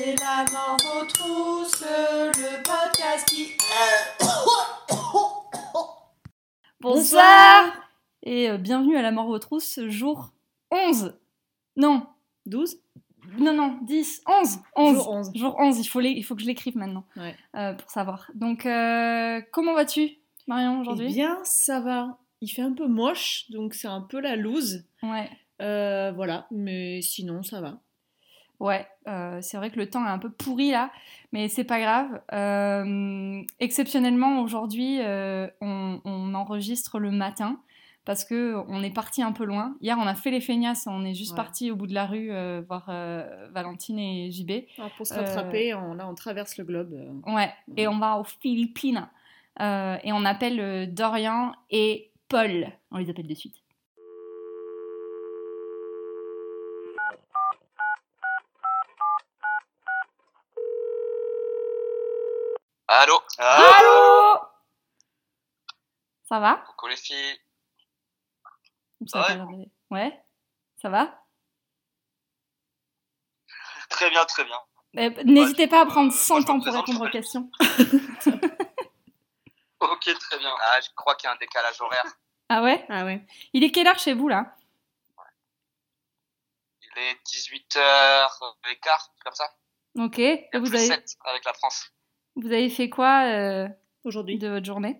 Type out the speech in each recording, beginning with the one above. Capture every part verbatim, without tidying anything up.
C'est la mort aux trousses, le podcast qui... Bonsoir et euh, bienvenue à la mort aux trousses, jour onze. Non, douze non, non, dix, onze. onze. Jour onze. Jour onze, il faut, les, il faut que je l'écrive maintenant Ouais. euh, pour savoir. Donc, euh, comment vas-tu, Marion, aujourd'hui ? Eh bien, ça va. Il fait un peu moche, donc c'est un peu la loose. Ouais, Euh, voilà, mais sinon, ça va. ouais euh, c'est vrai que le temps est un peu pourri là, mais c'est pas grave. Euh, exceptionnellement, aujourd'hui, euh, on, on enregistre le matin parce qu'on est parti un peu loin. Hier, on a fait les feignasses, on est juste Ouais. parti au bout de la rue euh, voir euh, Valentine et J B. Alors, pour se Euh, rattraper, on, là, on traverse le globe. euh. Ouais, et on va aux Philippines. Euh, et on appelle euh, Dorian et Paul. On les appelle de suite. Allô. Allô ? Ça va ? Coucou les filles. Ça a Ouais. pas l'air de- Ouais, ça va ? Très bien, très bien. Eh, N'hésitez du pas à coup, prendre euh, cent moi, je me ans pour présente, répondre aux je questions. Ok, très bien. Ah, je crois qu'il y a un décalage horaire. Ah ouais ? Ah ouais. Il est quelle heure chez vous là ? Il est dix-huit heures quinze, comme ça. Ok, et Il y a vous plus avez, sept avec la France. vous avez fait quoi euh, Aujourd'hui. de votre journée ?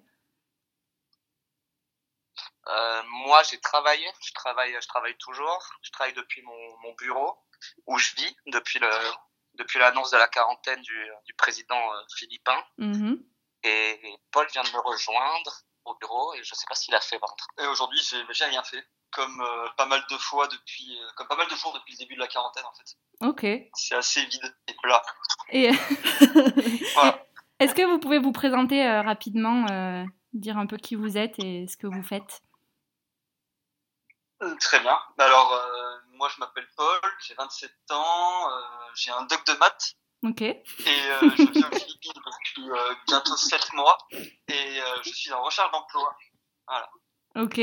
Euh, moi, j'ai travaillé. Je travaille, je travaille toujours. Je travaille depuis mon, mon bureau où je vis depuis le, depuis l'annonce de la quarantaine du, du président euh, philippin. Mhm. Et Paul vient de me rejoindre au bureau et je sais pas s'il a fait ventre. Et aujourd'hui, j'ai, j'ai rien fait, comme euh, pas mal de fois depuis, euh, comme pas mal de jours depuis le début de la quarantaine en fait. Ok. C'est assez vide et plat. Et Voilà. est-ce que vous pouvez vous présenter euh, rapidement, euh, dire un peu qui vous êtes et ce que vous faites ? Euh, Très bien. Alors, euh, moi, je m'appelle Paul, j'ai vingt-sept ans, euh, j'ai un doc de maths Ok. et euh, je vis aux Philippines depuis euh, bientôt sept mois et euh, je suis en recherche d'emploi. Ok.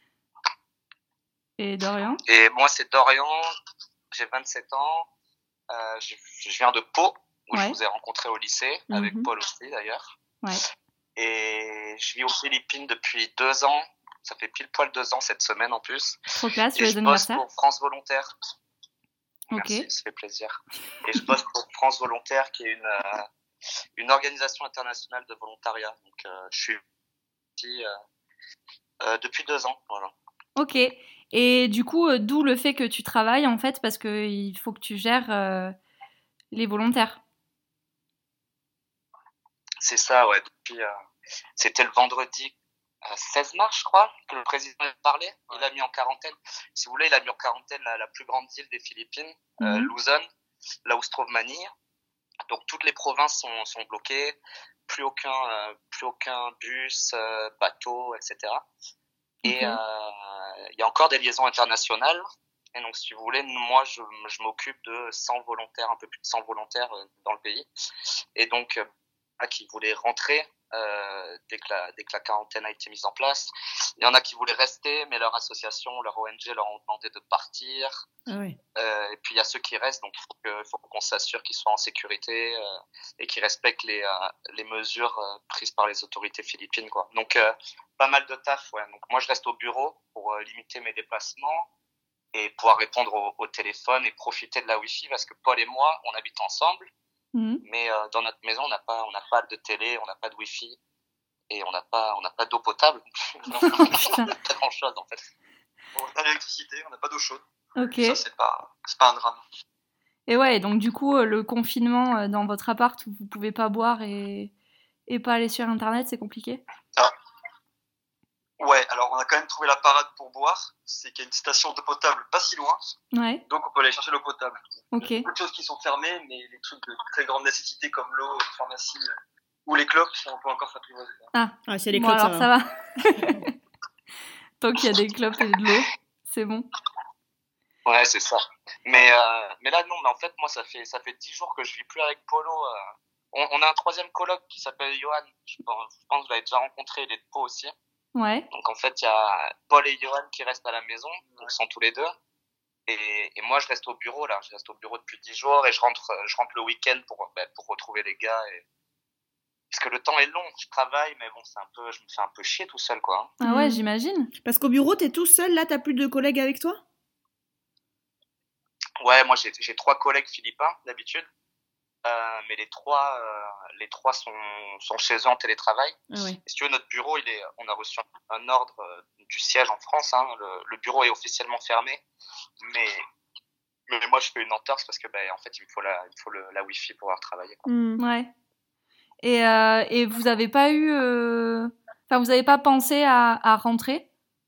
Et Dorian ? Et moi, c'est Dorian. J'ai vingt-sept ans. Euh, je, je viens de Pau, où Ouais. je vous ai rencontré au lycée, Mhm. avec Paul aussi d'ailleurs. Ouais. Et je vis aux Philippines depuis deux ans. Ça fait pile poil deux ans cette semaine en plus. Trop classe, Et joyeux je bosse anniversaire. pour France Volontaire. Ok. Merci, ça fait plaisir. Et je bosse pour France Volontaire, qui est une, euh, une organisation internationale de volontariat. Donc, euh, je suis ici euh, euh, depuis deux ans. Voilà. Ok. Et du coup, euh, d'où le fait que tu travailles en fait, parce qu'il faut que tu gères euh, les volontaires. C'est ça, ouais. Depuis, euh, c'était le vendredi euh, seize mars, je crois, que le président a parlé. Il a mis en quarantaine, si vous voulez, il a mis en quarantaine la, la plus grande île des Philippines, euh, Mhm. Luzon, là où se trouve Manille. Donc toutes les provinces sont, sont bloquées, plus aucun, euh, plus aucun bus, euh, bateau, et cetera. Et Ok. euh, il y a encore des liaisons internationales. Et donc, si vous voulez, moi, je, je m'occupe de cent volontaires, un peu plus de cent volontaires euh, dans le pays. Et donc, euh, qui voulaient rentrer euh, dès que la dès que la quarantaine a été mise en place. Il y en a qui voulaient rester, mais leur association, leur O N G leur ont demandé de partir. Ah ouais. Euh, et puis il y a ceux qui restent, donc il faut, que, faut qu'on s'assure qu'ils soient en sécurité euh, et qu'ils respectent les euh, les mesures euh, prises par les autorités philippines, quoi. Donc euh, pas mal de taf, ouais. Donc moi je reste au bureau pour euh, limiter mes déplacements et pouvoir répondre au, au téléphone et profiter de la Wi-Fi, parce que Paul et moi on habite ensemble. Mhm. Mais euh, dans notre maison, on n'a pas, on n'a pas de télé, on n'a pas de wifi et on n'a pas, on n'a pas d'eau potable. Donc, Putain. on n'a pas grand chose en fait. On a l'électricité, on n'a pas d'eau chaude. Ok. Ça, c'est pas, c'est pas un drame. Et ouais, donc du coup, euh, le confinement euh, dans votre appart où vous pouvez pas boire et, et pas aller sur internet, c'est compliqué ? Ouais, alors on a quand même trouvé la parade pour boire. C'est qu'il y a une station d'eau potable pas si loin, Ouais, donc on peut aller chercher l'eau potable. ok. Il y a beaucoup de choses qui sont fermées, mais les trucs de très grande nécessité comme l'eau, les pharmacies euh, ou les clopes, on peut encore s'apprivoiser. Ah, Ah, c'est les bon clopes, alors ça ça va. va. Tant qu'il y a des clopes et de l'eau, c'est bon. Ouais, c'est ça. Mais euh, mais là non, mais en fait moi ça fait ça fait dix jours que je vis plus avec Polo. Euh. On, on a un troisième coloc qui s'appelle Johan. Je pense, je pense que vous l'avez déjà rencontré, il est de Pau aussi. Ouais, Donc en fait il y a Paul et Johan qui restent à la maison, donc ils sont tous les deux. Et, et moi, je reste au bureau, là. Je reste au bureau depuis dix jours et je rentre, je rentre le week-end pour, bah, pour retrouver les gars. Et... Parce que le temps est long. Je travaille, mais bon, c'est un peu, je me fais un peu chier tout seul, quoi. Ah ouais, Mhm. j'imagine. Parce qu'au bureau, t'es tout seul, là, t'as plus de collègues avec toi? Ouais, moi, j'ai, j'ai trois collègues philippins, d'habitude. Euh, mais les trois, euh, les trois sont, sont chez eux en télétravail. Ah ouais. Et si tu veux, notre bureau, il est, on a reçu un, un ordre euh, du siège en France. Hein. Le, le bureau est officiellement fermé, mais, mais moi, je fais une entorse parce que, ben, en fait, il me faut la, il me faut le, la Wi-Fi pour pouvoir travailler, quoi. Mhm. Ouais. Et, euh, et vous avez pas eu... euh, Enfin, vous avez pas pensé à, à rentrer?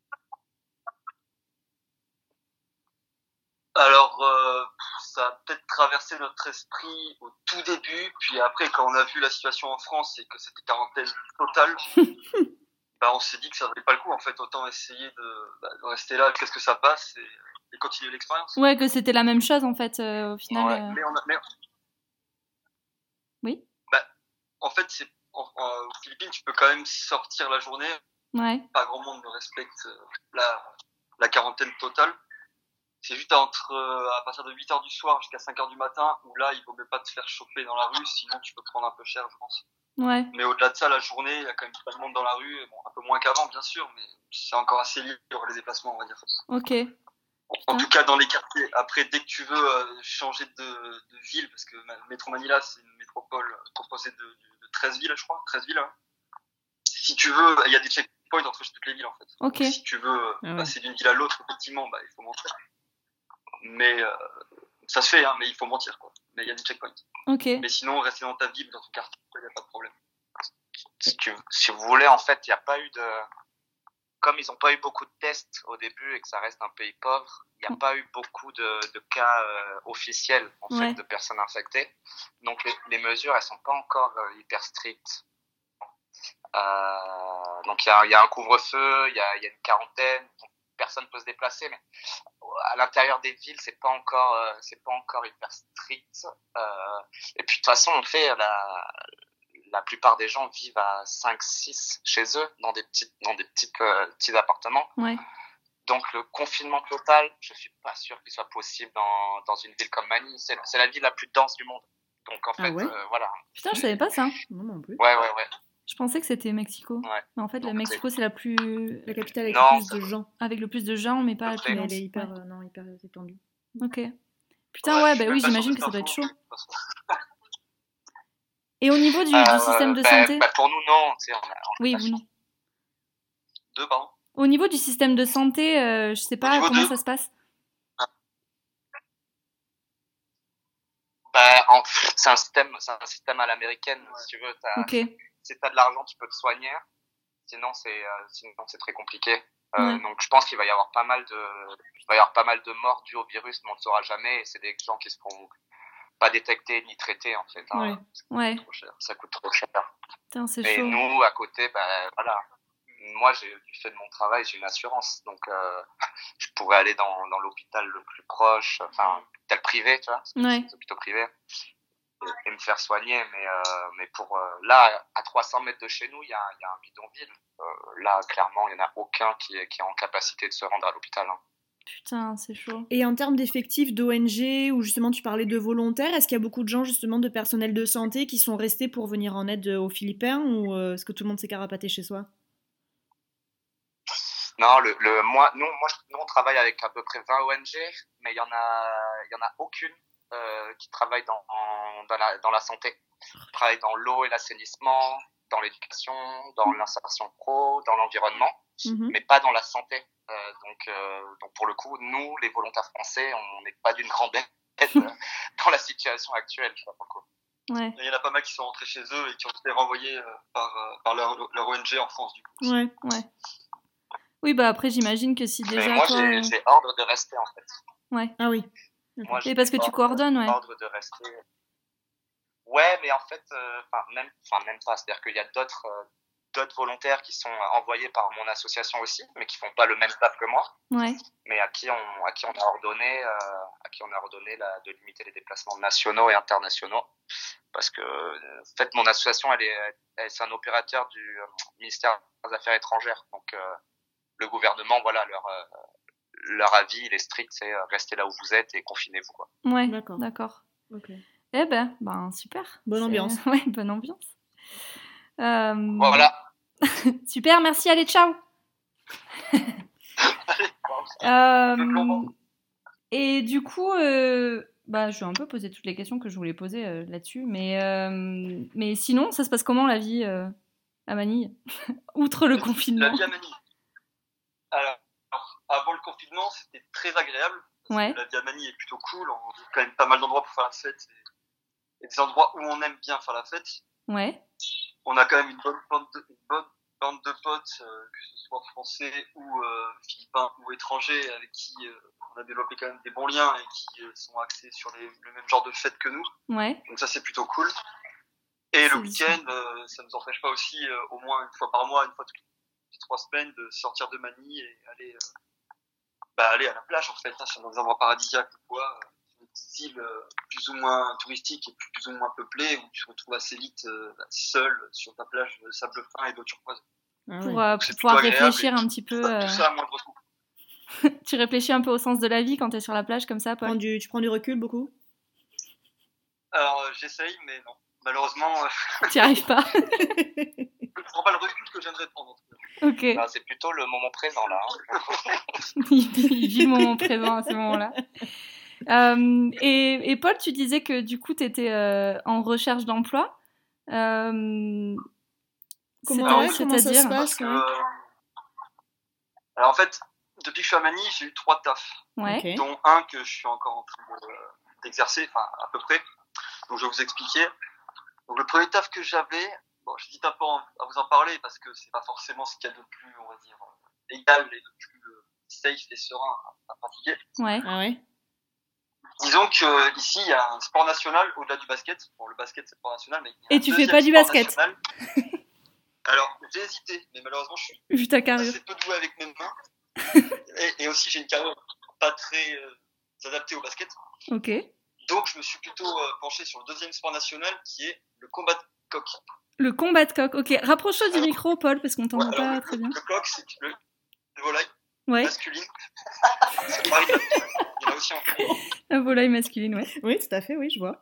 Alors, euh, ça a peut-être traversé notre esprit au tout début, puis après, quand on a vu la situation en France et que c'était quarantaine totale, bah, on s'est dit que ça valait pas le coup, en fait. Autant essayer de, bah, de rester là, qu'est-ce que ça passe, et, et continuer l'expérience. Ouais, que c'était la même chose, en fait, euh, au final. Ouais. euh. Mais on a, mais, Oui. bah, en fait, c'est, en, en, aux Philippines, tu peux quand même sortir la journée. Ouais. Pas grand monde ne respecte euh, la, la quarantaine totale. C'est juste entre, euh, à partir de huit heures du soir jusqu'à cinq heures du matin, où là, il vaut mieux pas te faire choper dans la rue, sinon tu peux prendre un peu cher, je pense. Ouais. Mais au-delà de ça, la journée, il y a quand même pas de monde dans la rue, bon, un peu moins qu'avant, bien sûr, mais c'est encore assez libre les déplacements, on va dire. Ok. En tout cas, dans les quartiers. Après, dès que tu veux euh, changer de, de ville, parce que Métro Manila, c'est une métropole composée de, de, de treize villes, je crois, treize villes. Hein. Si tu veux, il y a des checkpoints entre toutes les villes, en fait. Ok. Donc, si tu veux Ah ouais. passer d'une ville à l'autre, effectivement, bah, il faut mentir. Mais euh, ça se fait, hein, mais il faut mentir, quoi. Mais il y a des checkpoints. Ok. Mais sinon, rester dans ta ville, dans ton quartier, il n'y a pas de problème. Si, tu, si vous voulez, en fait, il n'y a pas eu de... Comme ils n'ont pas eu beaucoup de tests au début et que ça reste un pays pauvre, il n'y a pas eu beaucoup de, de cas euh, officiels, en Ouais. fait, de personnes infectées. Donc, les, les mesures, elles sont pas encore euh, hyper strictes. Euh, donc, il y a, y a un couvre-feu, il y a, y a une quarantaine, personne peut se déplacer, mais à l'intérieur des villes, c'est pas encore, euh, c'est pas encore hyper strict. Euh, et puis, de toute façon, on fait la... La plupart des gens vivent à cinq six chez eux, dans des petits, dans des petits, euh, petits appartements. Ouais. Donc, le confinement total, je suis pas sûr qu'il soit possible dans, dans une ville comme Manille. C'est, c'est la ville la plus dense du monde. Donc, en Ah fait, ouais euh, voilà. Putain, je savais pas ça. Non, non plus. Ouais, ouais, ouais. Je pensais que c'était Mexico. Ouais. Mais en fait, le Donc, Mexico, c'est la plus... La capitale avec Non, le plus ça de va. gens. avec le plus de gens, mais pas la plus Mais Mais dense. elle est hyper, Ouais. euh, non, hyper étendue. Ok. Putain, Ouais, ouais, je bah suis oui, même pas sûr j'imagine que que ça c'est doit être un chaud. faux, de toute façon. Et au niveau du, Euh, du système de bah, santé... bah, pour nous, non. Tu sais, on a, on a Oui, la vous non. chance. Deux, pardon. Au niveau du système de santé, euh, je sais Au pas niveau comment deux. ça se passe. Bah, en, c'est un système, c'est un système à l'américaine, Ouais. si tu veux. T'as, Ok. si t'as de l'argent, tu peux te soigner. Sinon, c'est, euh, sinon, c'est très compliqué. Euh, Ouais. Donc, je pense qu'il va y avoir pas mal de, il va y avoir pas mal de morts dues au virus, mais on ne le saura jamais. Et c'est des gens qui se feront pas détectés ni traités, en fait. Hein. Ouais. Ouais. Trop cher. Ça coûte trop cher. Putain, c'est Et chaud. nous, à côté, ben voilà. Moi, j'ai, du fait de mon travail, j'ai une assurance, donc euh, je pourrais aller dans, dans l'hôpital le plus proche, enfin, l'hôpital privé, tu vois, parce que Ouais. c'est des hôpitaux privés, et, et me faire soigner. Mais, euh, mais pour euh, là, à trois cents mètres de chez nous, il y a, il y a un bidonville. Euh, là, clairement, il n'y en a aucun qui est, qui est en capacité de se rendre à l'hôpital. Hein. Putain, c'est chaud. Et en termes d'effectifs d'O N G, ou justement tu parlais de volontaires, est-ce qu'il y a beaucoup de gens justement de personnel de santé qui sont restés pour venir en aide aux Philippins, ou euh, est-ce que tout le monde s'est carapaté chez soi? Non, le, le, moi, nous, moi, je- nous, on travaille avec à peu près vingt O N G, mais il y en a, il y en a aucune euh, qui travaille dans, en- dans, la, dans la santé. Ils travaillent dans l'eau et l'assainissement, dans l'éducation, dans l'insertion pro, dans l'environnement, Mhm. mais pas dans la santé. Euh, donc, euh, donc, pour le coup, nous, les volontaires français, on n'est pas d'une grande aide euh, dans la situation actuelle. Je crois, pour le coup. Ouais. Il y en a pas mal qui sont rentrés chez eux et qui ont été renvoyés euh, par, euh, par leur, leur O N G en France, du coup. Ouais. Ouais. Oui, bah après, j'imagine que si Mais déjà moi, toi... j'ai, j'ai ordre de rester, en fait. Ouais. Ah oui. Moi, Et parce que tu ordre- coordonnes, ouais. ordre de rester. Ouais, mais en fait, euh, enfin même, enfin même pas. C'est-à-dire qu'il y a d'autres, euh, d'autres volontaires qui sont envoyés par mon association aussi, mais qui font pas le même taf que moi, Ouais. mais à qui on, à qui on a ordonné, euh, à qui on a ordonné la, de limiter les déplacements nationaux et internationaux, parce que, euh, en fait, mon association, elle est, elle, c'est un opérateur du euh, ministère des Affaires étrangères, donc euh, le gouvernement, voilà, leur, euh, leur avis, il est strict, c'est euh, restez là où vous êtes et confinez-vous, quoi. Ouais, D'accord. d'accord. Ok. Eh ben, ben super. Bonne C'est- ambiance. Ouais, bonne ambiance. Euh, Voilà. Super, merci, allez, ciao. Euh, et du coup, euh, bah, je vais un peu poser toutes les questions que je voulais poser euh, là-dessus, mais, euh, mais sinon, ça se passe comment la vie euh, à Manille, outre le La confinement? vie à Manille. Alors, avant le confinement, c'était très agréable. Parce Ouais. que la vie à Manille est plutôt cool. On a quand même pas mal d'endroits pour faire la fête. Et, et des endroits où on aime bien faire la fête. Ouais, On a quand même une bonne bande de, une bonne bande de potes, euh, que ce soit français ou euh, philippins ou étrangers, avec qui euh, on a développé quand même des bons liens et qui euh, sont axés sur les, le même genre de fête que nous. ouais, Donc ça, c'est plutôt cool. Et C'est le week-end, euh, ça ne nous empêche pas aussi, euh, au moins une fois par mois, une fois toutes les trois semaines, de sortir de Manille et aller, euh, bah, aller à la plage, en fait, hein, sur des endroits paradisiaques ou quoi, euh, sur des petites îles euh, plus ou moins touristiques et plus ou moins peuplées, où tu te retrouves assez vite euh, bah, seul sur ta plage de sable fin et d'eau turquoise. Ah pour, ouais. euh, Donc, pour c'est pouvoir plutôt agréable réfléchir et un petit peu. Tout euh, ça à moindre coût. Tu réfléchis un peu au sens de la vie quand t'es sur la plage comme ça, Prends Paul? du, tu prends du recul beaucoup? Alors, euh, j'essaye, mais non. Malheureusement, euh, T'y arrives pas? je ne prends pas le recul que j'aimerais prendre. En tout cas. Ok. Bah, c'est plutôt le moment présent, là. Hein. Il vit, il vit le moment présent à ce moment-là. Euh, et, et Paul, tu disais que du coup, tu étais euh, en recherche d'emploi. Euh, Comment, c'est- ouais, comment ça c'est-à-dire se passe? Parce que, Ouais. euh, alors en fait, depuis que je suis à Manille, j'ai eu trois tafs, Ouais, Ok. dont un que je suis encore en train de- d'exercer, enfin à peu près. Donc je vais vous expliquer. Donc le premier taf que j'avais, bon, j'hésite un peu en- à vous en parler parce que c'est pas forcément ce qu'il y a de plus, on va dire, euh, égal et de plus euh, safe et serein à, à pratiquer. ouais, Ah ouais? Disons que euh, ici il y a un sport national au-delà du basket. Bon, le basket c'est sport national, mais il y a Et un tu fais deuxième pas du sport basket? national. Alors j'ai hésité, mais malheureusement je suis vu ta carrure. assez peu doué avec mes mains et, et aussi j'ai une carrure pas très euh, adaptée au basket. Ok. Donc je me suis plutôt euh, penché sur le deuxième sport national qui est le combat de coq. Le combat de coq. Ok, rapproche-toi du Alors- micro, Paul, parce qu'on Ouais, t'entend alors, pas le, très bien. le coq c'est le, le volaille Ouais, masculine. C'est pareil, il y en a aussi en la volaille masculine, ouais. Oui, tout à fait, oui, je vois.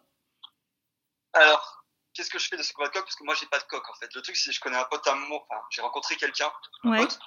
Alors, qu'est-ce que je fais de ce combat de coq? Parce que moi j'ai pas de coq en fait. Le truc c'est que je connais un pote à moi, enfin j'ai rencontré quelqu'un, un Ouais, pote,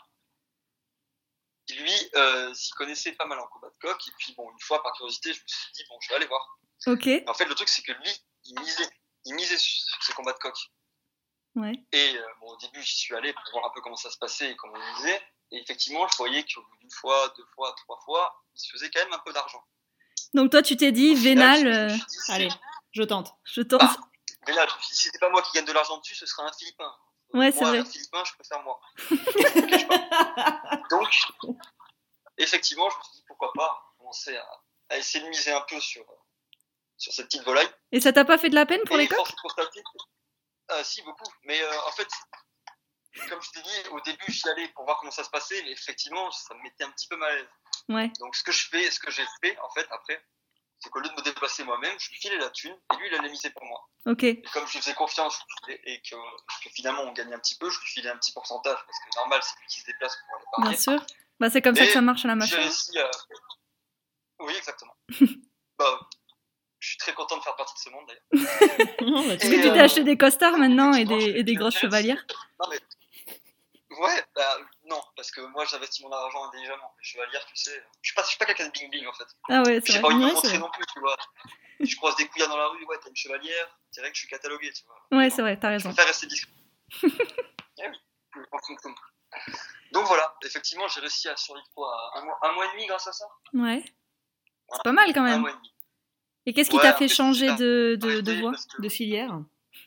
qui lui euh, s'y connaissait pas mal en combat de coq. Et puis bon, une fois par curiosité, je me suis dit bon, je vais aller voir. ok, Et en fait, le truc c'est que lui, il misait, il misait sur ces combats de coq. ouais. Et euh, bon, au début, j'y suis allé pour voir un peu comment ça se passait et comment il misait. Et effectivement, je voyais qu'au bout d'une fois, deux fois, trois fois, il se faisait quand même un peu d'argent. Donc toi, tu t'es dit, Au final, vénal, je me euh, suis dit, c'est- Allez, je tente. je tente. Bah, vénal, je me suis dit, si c'est pas moi qui gagne de l'argent dessus, ce sera un Philippin. Ouais, c'est moi, vrai. un Philippin, je préfère moi. Je vous cache pas. Donc, effectivement, je me suis dit, pourquoi pas commencer à, à essayer de miser un peu sur, sur cette petite volaille. Et ça t'a pas fait de la peine pour Et les coqs? force est de constater que- Ah, si, beaucoup. Mais euh, en fait, comme je t'ai dit, au début, j'y allais pour voir comment ça se passait, mais effectivement, ça me mettait un petit peu mal à l'aise. Ouais, Donc, ce que je fais, ce que j'ai fait, en fait, après, c'est qu'au lieu de me déplacer moi-même, je lui filais la thune, et lui, il allait miser pour moi. ok. Et comme je lui faisais confiance, et, et que, que finalement, on gagnait un petit peu, je lui filais un petit pourcentage, parce que normal, c'est lui qui se déplace pour aller Bien parier. sûr. Bah, c'est comme ça Et que ça marche à la J'ai mafia. réussi à... Oui, exactement. Bah, je suis très content de faire partie de ce monde, d'ailleurs. Non, bah, tu Est-ce que Et, tu euh, t'es acheté des costards maintenant et effectivement, des, j'ai- et des j'ai grosses réussi. chevalières? Non, mais... Ouais, bah, non, parce que moi, j'investis mon argent intelligemment. Les chevalières, tu sais, je suis pas, je suis pas quelqu'un de bling bling, en fait. Ah ouais, Puis c'est j'ai pas vrai. envie de Ouais, me c'est montrer vrai. non plus, tu vois. Si je croise des couillards dans la rue, ouais, t'as une chevalière, c'est vrai que je suis catalogué, tu vois. Ouais, Non, c'est vrai, t'as je raison. préfère rester discret. Eh oui, je pense que comme- Donc voilà, effectivement, j'ai réussi à survivre quoi, un mois, un mois et demi grâce à ça. Ouais. C'est pas mal quand Un même. mois et demi. Et qu'est-ce qui Ouais, t'a après, fait c'est changer dingue. de, de, de Arrêtez, voie? parce que- De filière.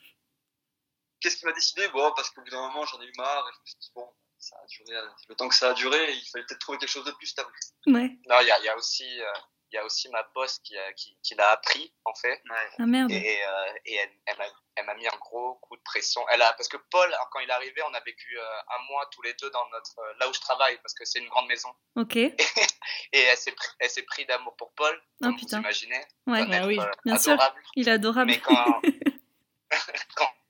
Qu'est-ce qui m'a décidé? Bon, parce qu'au bout d'un moment, j'en ai eu marre et je me suis dit, bon, ça a duré, le temps que ça a duré, il fallait peut-être trouver quelque chose de plus stable. Ouais. Non, il y a, il y a aussi, euh, il y a aussi ma boss qui, a- qui, qui l'a appris, en fait. Ouais. Ah merde. Et, euh, et elle, elle m'a, elle m'a mis un gros coup de pression. Elle a, parce que Paul, quand il est arrivé, on a vécu euh, un mois tous les deux dans notre, euh, là où je travaille, parce que c'est une grande maison. Ok. Et elle s'est, pris- elle s'est pris d'amour pour Paul, Oh, comme putain. vous imaginez. Ouais. Un être, Ah oui, euh, bien sûr. adorable. Il est adorable. Mais quand, quand,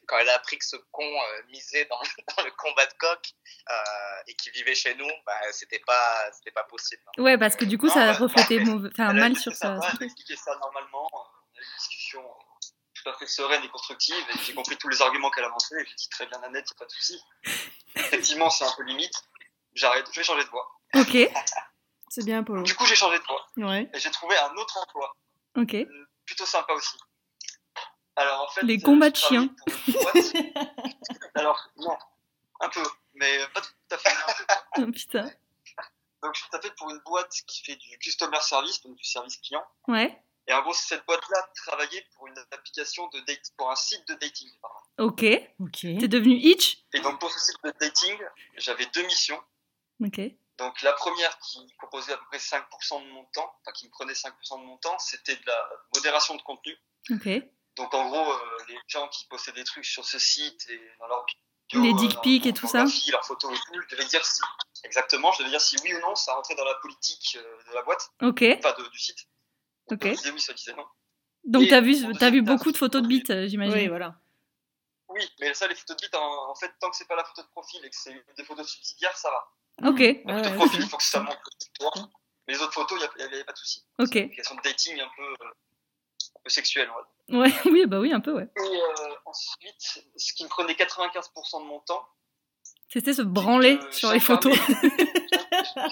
quand elle a appris que ce con euh, misait dans, dans le combat de coq euh, et qui vivait chez nous, bah, c'était pas, c'était pas possible. Hein. Ouais, parce que du coup, Non, ça bah, reflétait mauvais... enfin, Elle a mal été sur très ça. sympa, elle m'a expliqué ça normalement. On a eu une discussion tout à fait sereine et constructive et j'ai compris tous les arguments qu'elle avançait et j'ai dit très bien Nanette, il n'y a pas de souci. Effectivement, c'est un peu limite. J'arrête, je vais changer de voie. Ok, C'est bien, Polo. Du coup, j'ai changé de voie Ouais. et j'ai trouvé un autre emploi ok. euh, plutôt sympa aussi. Alors en fait, Les euh, combats je de chiens. travaille pour une boîte. Alors non, un peu, mais pas tout à fait. Un peu. Oh, putain. Donc je suis pour une boîte qui fait du customer service, donc du service client. Ouais, Et en gros, cette boîte-là travaillait pour une application de date, pour un site de dating. Pardon. ok. Ok. T'es devenu Hitch? Et donc pour ce site de dating, j'avais deux missions. Ok. Donc la première qui composait à peu près cinq pour cent de mon temps, enfin qui me prenait cinq pour cent de mon temps, c'était de la modération de contenu. Ok. Donc en gros, euh, les gens qui postaient des trucs sur ce site et dans leur bio, Les euh, dick dans pics leur et tout ça. photographie, leurs photos et tout, je devais dire si, exactement, je devais dire si oui ou non ça rentrait dans la politique euh, de la boîte, Ok. enfin de, du site. Ok. Ça disait oui, ça disait non. Donc Et t'as vu, mon t'as vu deuxième taf, beaucoup de photos de bites, euh, j'imagine. Oui, voilà. Oui, mais ça, les photos de bite, en, en fait, tant que c'est pas la photo de profil et que c'est des photos subsidiaires, ça va. Ok. Ah La photo de ouais, profil, ok. il faut que ça montre toi. Mais les autres photos, il n'y avait pas de souci. Ok. C'est une question de dating un peu, euh, un peu sexuelle. Ouais. Ouais, oui, bah oui, un peu, ouais. Et euh, ensuite, ce qui me prenait quatre-vingt-quinze pour cent de mon temps, C'était se branler euh, sur les j'incarnais- photos.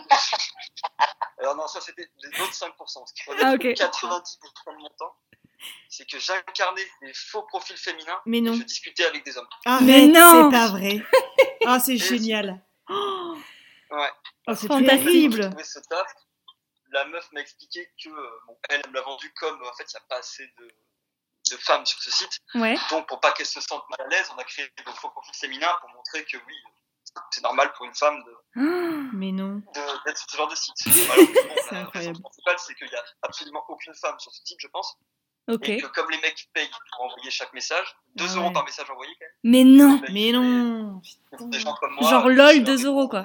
Alors non, ça c'était les autres cinq pour cent. Ce qui prenait Ah, ok. quatre-vingt-dix pour cent de mon temps, c'est que j'incarnais des faux profils féminins Mais et non. je discutais avec des hommes. Arrête, Mais non. c'est pas vrai. Oh, c'est génial. Oh, Ouais. oh, c'est Fantastique. J'ai terrible. trouvé ce taf. La meuf m'a expliqué que euh, bon, elle, elle me l'a vendu comme en fait il n'y a pas assez de, de femmes sur ce site. Ouais. Donc pour pas qu'elle se sente mal à l'aise, on a créé des faux profils féminins pour montrer que oui, c'est normal pour une femme de, Mais non. de- d'être sur ce genre de site. Malheureusement, C'est la incroyable. raison principale, c'est qu'il n'y a absolument aucune femme sur ce site, je pense. Ok. Et que comme les mecs payent pour envoyer chaque message, deux Ah euros ouais. par message envoyé quand même. Mais non. Bah, Mais il non. faut Des gens comme moi. Genre euh, lol, qui deux leur euros, répondent quoi.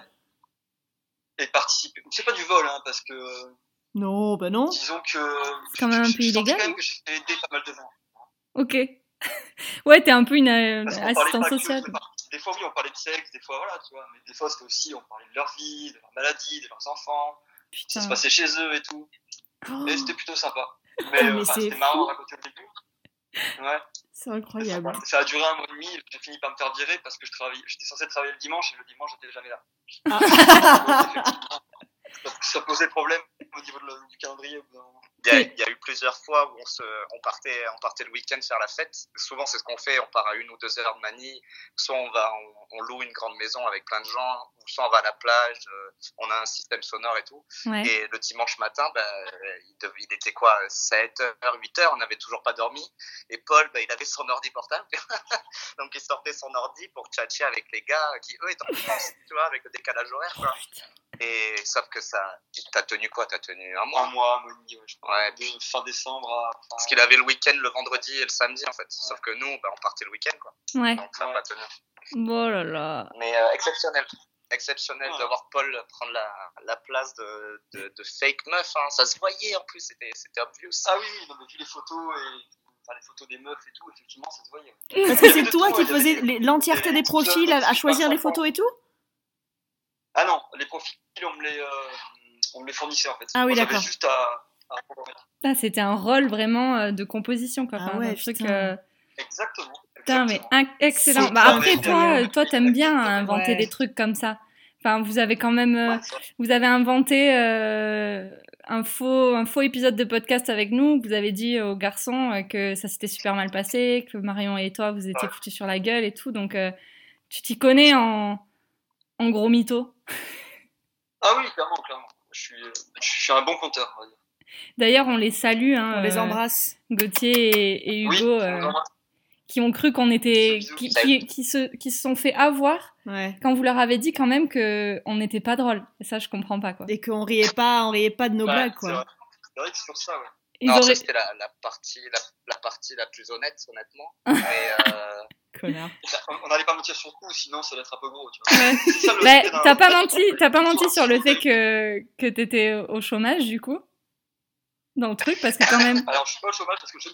Et participer. C'est pas du vol, hein, parce que euh, Non, bah non. disons que. C'est quand même un je- peu je sentais illégal, quand même non que j'ai aidé pas mal de gens. Ok. Ouais, t'es un peu une euh, Parce qu'on parlait assistante pas que sociale. de- Des fois, oui, on parlait de sexe, des fois, voilà, tu vois. Mais des fois, c'était aussi, on parlait de leur vie, de leur maladie, de leurs enfants, ce qui Putain. se passait chez eux et tout. Oh. Et c'était plutôt sympa. Mais, Mais euh, enfin, c'est c'était marrant fou. à raconter au début. Ouais. C'est incroyable. Ça a duré un mois et demi, et j'ai fini par me faire virer parce que je travaillais, j'étais censé travailler le dimanche et le dimanche, j'étais jamais là. Ah. Effectivement, ça, ça posait problème au niveau de le- du calendrier. au bout d'un moment. Il y, a, il y a eu plusieurs fois où on, se, on, partait, on partait le week-end faire la fête. Souvent, c'est ce qu'on fait. On part à une ou deux heures de Manille. Soit on, va, on, on loue une grande maison avec plein de gens, ou soit on va à la plage. Euh, on a un système sonore et tout. Ouais. Et le dimanche matin, bah, il, dev, il était quoi, sept heures, huit heures. On n'avait toujours pas dormi. Et Paul, bah, il avait son ordi portable. Donc, il sortait son ordi pour tchatcher avec les gars qui, eux, étaient en France, tu vois, avec le décalage horaire. Quoi. Et sauf que ça, t'as tenu quoi? T'as tenu un mois? Un mois, un mois et demi, ouais, je crois. Ouais. De fin décembre à. Fin... Parce qu'il avait le week-end le vendredi et le samedi en fait. Ouais. Sauf que nous, bah, on partait le week-end quoi. Ouais. Donc ça n'a Ouais. pas tenu. Oh là là. Mais euh, exceptionnel. Exceptionnel Ouais. de voir Paul prendre la, la place de, de, de fake meuf. Hein. Ça se voyait en plus, c'était, c'était obvious. Ah oui, oui, non, mais vu les photos et. Enfin, les photos des meufs et tout, effectivement, ça se voyait. Parce que c'est toi qui faisais les- l'entièreté des profils, à, à choisir les photos et tout? Ah non, les profils, on me les, euh, on me les fournissait en fait. Ah oui, Moi, j'avais d'accord. juste à. à... Ah, c'était un rôle vraiment euh, de composition, quoi. Ah Enfin, ouais, un truc. putain. euh, Exactement. Putain, mais exactement. un- excellent. C'est Bah, après, incroyable. toi, euh, toi, t'aimes bien inventer Ouais. des trucs comme ça. Enfin, vous avez quand même, euh, Ouais, ça- vous avez inventé euh, un faux, un faux épisode de podcast avec nous. Vous avez dit aux garçons euh, que ça s'était super mal passé, que Marion et toi, vous étiez Ouais. foutus sur la gueule et tout. Donc, euh, tu t'y connais en, en gros mytho. Ah oui, clairement, clairement. Je suis, euh, je suis un bon conteur, on va dire. D'ailleurs, on les salue, hein, On les euh, embrasse. Gauthier et, et Hugo, Oui, euh, vraiment. qui ont cru qu'on était, Bisous, qui, bisous. qui, qui se, qui se sont fait avoir Ouais. quand vous leur avez dit quand même que on n'était pas drôle. Et ça, je comprends pas, quoi. Et qu'on riait pas, on riait pas de nos Ouais, blagues, c'est vrai. quoi. C'est vrai que sur ça, ouais. Ils non, auraient... ça c'était la, la, partie, la, la partie la plus honnête, honnêtement. Mais euh, Connard. On- On n'allait pas mentir sur le coup, sinon ça allait être un peu gros, tu vois. Ouais. C'est ça, le Bah, respect d'un- t'as pas menti, t'as pas menti Soit- sur le fait que, que t'étais au chômage, du coup, dans le truc, parce que quand même... Alors, je suis pas au chômage parce que je ne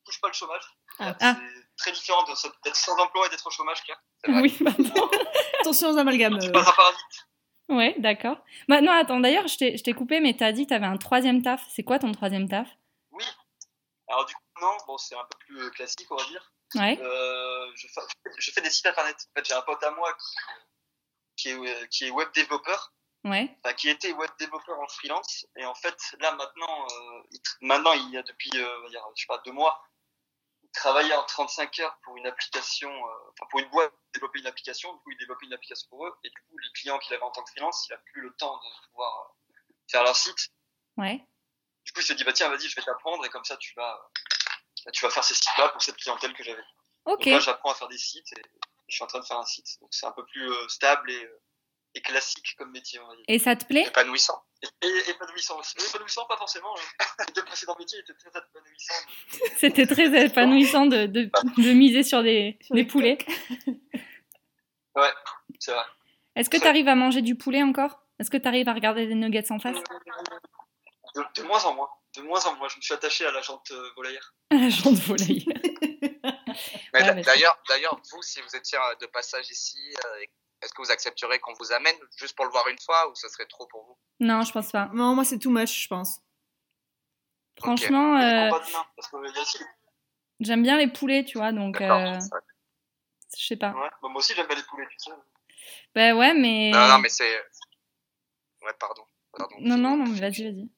touche pas le chômage. Ah. C'est très différent de, d'être sans emploi et d'être au chômage, Claire. Oui, pardon. Attention aux amalgames. C'est euh. pas un parasite. Ouais, d'accord. Bah, non, attends, d'ailleurs, je t'ai, je t'ai coupé, mais t'as dit que t'avais un troisième taf. C'est quoi ton troisième taf? Oui. Alors du coup, non, bon, c'est un peu plus euh, classique, on va dire. Ouais. Euh, je, fais, je fais des sites internet. En fait, j'ai un pote à moi qui, qui, est, qui est web développeur, Ouais. enfin, qui était web développeur en freelance. Et en fait, là, maintenant, euh, il, maintenant, il y a depuis, euh, on va dire, je sais pas, deux mois, il travaillait en trente-cinq heures pour une application, euh, enfin, pour une boîte, développer une application. Du coup, il développait une application pour eux. Et du coup, les clients qu'il avait en tant que freelance, il a plus le temps de pouvoir euh, faire leur site. Ouais. Du coup, il s'est dit, bah tiens, vas-y, je vais t'apprendre et comme ça, tu vas, tu vas faire ces sites-là pour cette clientèle que j'avais. Ok. Donc là, j'apprends à faire des sites et je suis en train de faire un site. Donc c'est un peu plus euh, stable et, euh, et classique comme métier, on va dire. Et ça te plaît? Épanouissant. Et, et épanouissant aussi. Mais épanouissant, pas forcément. Hein. Les deux précédents métiers étaient très épanouissants. C'était très épanouissant de, de, de miser sur des, Sur des les poulets. Ouais, c'est vrai. Est-ce que tu arrives à manger du poulet encore? Est-ce que tu arrives à regarder des nuggets en face? De, de moins en moins. De moins en moins. Je me suis attaché à la jante euh, volaillère. La jante volaille. Mais Ouais, mais d'ailleurs, d'ailleurs, vous, si vous étiez de passage ici, euh, est-ce que vous accepteriez qu'on vous amène juste pour le voir une fois ou ce serait trop pour vous? Non, je pense pas. Non, moi c'est too much, je pense. Franchement, Il y a des euh, combats de mains, parce qu'il y a aussi... j'aime bien les poulets, tu vois, donc D'accord. euh, je sais pas. Ouais. Bah, moi aussi, j'aime bien les poulets, tu sais. Ben ouais, mais... Non, non, mais c'est. Ouais, pardon. pardon. Non, non, non, mais vas-y, vas-y.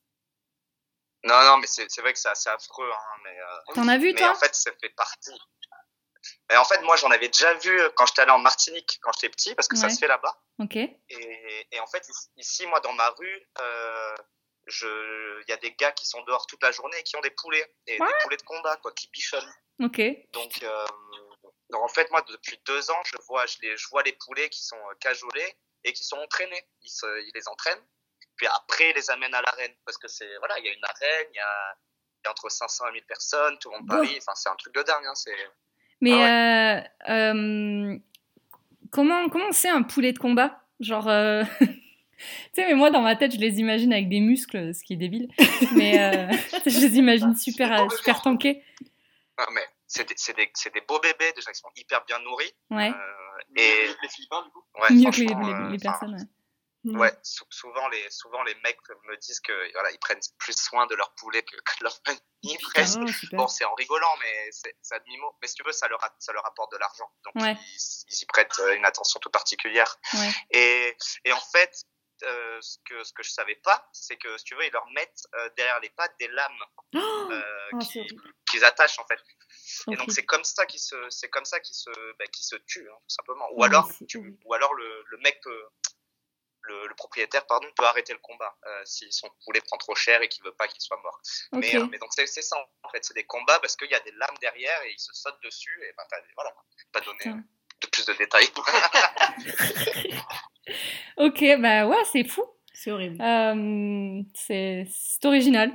Non, non, mais c'est, c'est vrai que c'est assez affreux, hein, mais. Euh, T'en as vu, mais toi? en fait, ça fait partie. Et en fait, moi, j'en avais déjà vu quand j'étais allé en Martinique quand j'étais petit, parce que ça Ouais. se fait là-bas. Ok. Et, et en fait, ici, moi, dans ma rue, euh, je, il y a des gars qui sont dehors toute la journée et qui ont des poulets, et Ouais. des poulets de combat, quoi, qui bichonnent. Ok. Donc, euh, donc, en fait, moi, depuis deux ans, je vois, je, les, je vois les poulets qui sont cajolés et qui sont entraînés. Ils, se, ils les entraînent, puis après, ils les amènent à l'arène, parce que c'est, voilà, il y a une arène, il y a, il y a entre cinq cents et mille personnes, tout le monde parie, enfin, c'est un truc de dingue, hein, c'est... Mais Ah euh, euh, comment comment c'est un poulet de combat? Genre, euh, tu sais, mais moi dans ma tête, je les imagine avec des muscles, ce qui est débile. Mais euh, je les imagine super euh, super tankés. Non, mais c'est des, c'est, des, c'est des beaux bébés, déjà, qui sont hyper bien nourris. Ouais. Euh, et Les, les Philippins, du coup. ouais, Mieux que les, franchement, les, euh, les enfin, personnes. Ouais. Ouais, sou- souvent les souvent les mecs me disent que voilà, ils prennent plus soin de leur poulet que, que de leur famille presque. Ah, super. Bon, c'est en rigolant, mais c'est, c'est à demi-mot. Mais si tu veux, ça leur a- ça leur apporte de l'argent, donc Ouais. ils, ils y prêtent euh, une attention toute particulière. Ouais. Et et en fait, euh, ce que ce que je savais pas, c'est que si tu veux, ils leur mettent euh, derrière les pattes des lames Oh, euh, oh, qui- c'est horrible. qu'ils attachent en fait. Et Ok. donc c'est comme ça qu'ils se c'est comme ça qu'ils se bah, qu'ils se tuent, hein, tout simplement. Ou Ouais, alors c'est tu, horrible. ou alors le le mec peut le, le propriétaire pardon peut arrêter le combat euh, si son poulet prend trop cher et qu'il veut pas qu'il soit mort. Ok. Mais, euh, mais donc c'est, c'est ça en fait, c'est des combats parce qu'il y a des lames derrière et ils se sautent dessus et ben t'as, voilà, pas donner Putain. de plus de détails. Ok, bah ouais, c'est fou. C'est horrible. Euh, c'est, c'est original.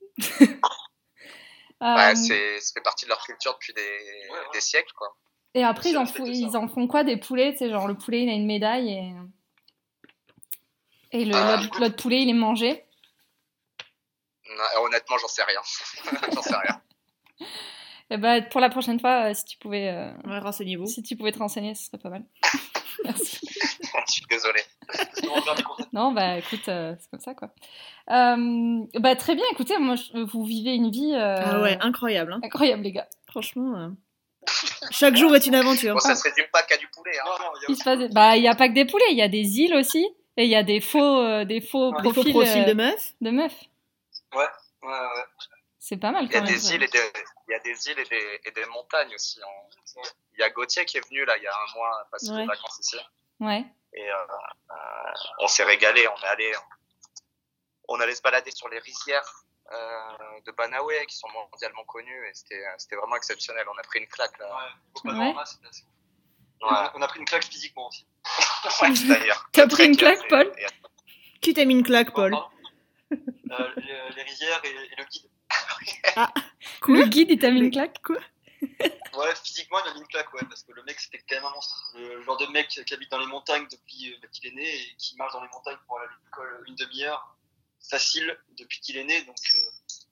Euh, Ouais, c'est, ça fait partie de leur culture depuis des, Ouais, ouais. des siècles quoi. Et après, ils en, C'est font, ça. ils en font quoi des poulets? Tu sais, genre le poulet, il a une médaille et, et le, Ah. l'autre, l'autre poulet, il est mangé. Non, honnêtement, j'en sais rien. j'en sais rien. Et bah, pour la prochaine fois, euh, si tu pouvais, euh, Ouais, renseignez-vous. si tu pouvais te renseigner, ce serait pas mal. Merci. Je suis désolé. Ils vont faire des contacts. Non, bah écoute, euh, c'est comme ça quoi. Euh, bah très bien, écoutez, moi, je- vous vivez une vie euh, Ah ouais, incroyable. Hein. incroyable, les gars. Franchement, euh, chaque jour est une aventure. Bon, ça se résume pas qu'à du poulet. Hein. Non, non, il y a Il aussi... se passe des- Bah, il y a pas que des poulets, il y a des îles aussi, et il y a des faux, euh, des faux Ouais, Des faux profils, profils euh, de meufs. de meufs. Ouais, ouais, ouais. C'est pas mal Il y a quand même. des îles et des, il y a des îles et des, et des montagnes aussi. hein. Il y a Gauthier qui est venu là il y a un mois passer Ouais. des vacances ici. Ouais. Et euh, euh, on s'est régalé. On est allé, on allait se balader sur les rizières euh, de Banaoué qui sont mondialement connues et c'était, c'était vraiment exceptionnel. On a pris une claque là. Ouais, au Ouais. panorama, c'était assez ouf. Ouais. On a pris une claque physiquement aussi. Ouais, d'ailleurs. T'as Le pris une trek, claque, et- Paul et- Qui t'a mis une claque, Paul? Pardon. Euh, les, les rizières et, et le guide. Le guide, il t'a mis une claque? Quoi? Ouais, physiquement, il a mis une claque, ouais, parce que le mec, c'était quand même un monstre. Le genre de mec qui habite dans les montagnes depuis euh, qu'il est né et qui marche dans les montagnes pour aller à l'école une demi-heure facile depuis qu'il est né, donc euh, physiquement.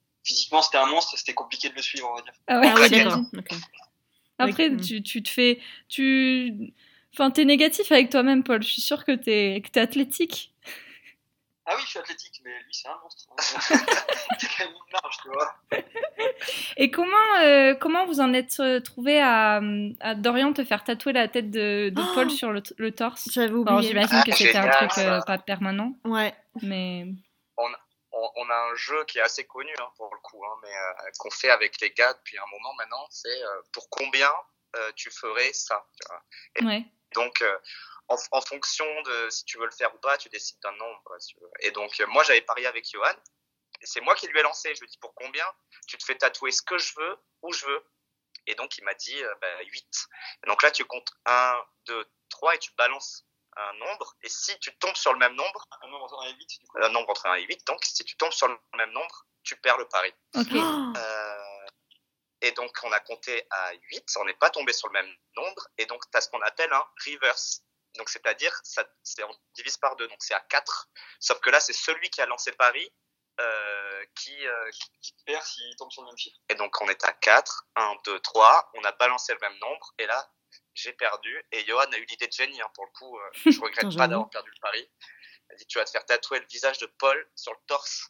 physiquement, c'était un monstre, c'était compliqué de le suivre, on va dire. Ah ouais, Ah oui, j'imagine. d'accord. Ok. Après, Oui. tu, tu te fais... Tu... Enfin, t'es négatif avec toi-même, Paul. Je suis sûre que t'es, que t'es athlétique. Ah oui, je suis athlétique, mais lui, c'est un monstre. C'est quand même une marge, tu vois. Et comment, euh, comment vous en êtes euh, trouvé à, à Dorian te faire tatouer la tête de, de Paul Oh sur le, le torse? J'avais Alors, oublié. j'imagine Ah, que c'était un génial, truc euh, ça. pas permanent, Ouais. mais... On, on, on a un jeu qui est assez connu hein, pour le coup, hein, mais euh, qu'on fait avec les gars depuis un moment maintenant. C'est euh, pour combien euh, tu ferais ça, tu vois. Et Ouais. donc, euh, en, en fonction de si tu veux le faire ou pas, tu décides d'un nombre. Si tu veux. Et donc, euh, moi, j'avais parié avec Johan. Et c'est moi qui lui ai lancé. Je lui ai dit, pour combien tu te fais tatouer ce que je veux, où je veux. Et donc, il m'a dit euh, bah, huit. Et donc là, tu comptes un, deux, trois et tu balances un nombre. Et si tu tombes sur le même nombre, Un nombre entre un et huit, du coup. un nombre entre un et huit, donc si tu tombes sur le même nombre, tu perds le pari. Ok. Oh Euh, et donc, on a compté à huit, on n'est pas tombé sur le même nombre. Et donc, tu as ce qu'on appelle un reverse. Donc, c'est-à-dire, ça, c'est, on divise par deux, donc c'est à quatre. Sauf que là, c'est celui qui a lancé le pari euh, qui, euh, qui... Qui perd s'il tombe sur le même chiffre. Et donc, on est à quatre, un, deux, trois. On a balancé le même nombre. Et là, j'ai perdu. Et Johan a eu l'idée de génie, hein, pour le coup. Euh, je regrette Putain, pas j'avoue. d'avoir perdu le pari. Il a dit, tu vas te faire tatouer le visage de Paul sur le torse.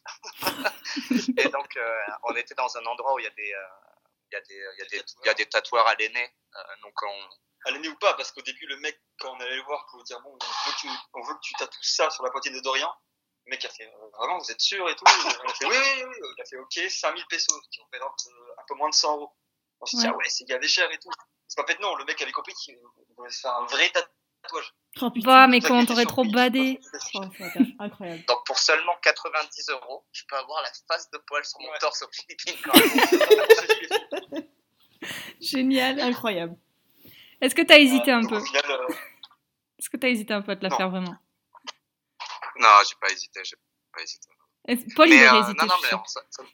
Et donc, euh, on était dans un endroit où il y a des, euh, il y a des, il y a des, il y a des tatoueurs à l'aîné. Euh, donc, on, À l'année ou pas, parce qu'au début, le mec, quand on allait le voir pour lui dire, bon, on veut que tu, on veut que tu tatoues ça sur la poitrine de Dorian, le mec a fait, euh, vraiment, vous êtes sûr et tout? Il a fait, oui, oui, oui, il a fait, ok, cinq mille pesos, qui représente euh, un peu moins de cent euros. On s'est dit, Ouais. ah ouais, c'est gavé cher et tout. Parce qu'en fait, non, le mec avait compris qu'il voulait se faire un vrai tatouage. Oh putain. Bah, mais C'est ça comment qui était t'aurais trop surpris. badé? Oh, c'est incroyable. Incroyable. donc, pour seulement quatre-vingt-dix euros, je peux avoir la face de Paul sur mon Ouais. torse aux Philippines quand même. On s'est dit, les filles, Génial. Incroyable. Est-ce que t'as hésité euh, un donc, peu? Au final, euh, Est-ce que t'as hésité un peu à te la Non. faire vraiment? Non, j'ai pas hésité, j'ai pas hésité. Est-ce- Paul, il Mais, aurait euh, hésité, non, non, je suis mais sûre. alors, ça, ça-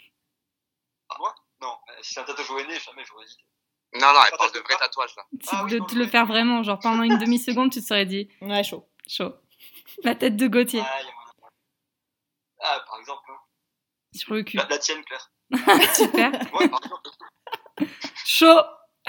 moi? Non, euh, si c'est un tatouage au nez, jamais j'aurais hésité. non, non, elle Pas parle de de vrais quoi tatouages, là. Si- Ah oui, de non, te mais- le faire vraiment, genre pendant une demi-seconde, tu te serais dit, Ouais, chaud. chaud. La tête de Gauthier Ah, il y a moyen. Ah, par exemple, hein. sur le cul. la, la tienne, Claire. Super. Ouais, par exemple. Chaud.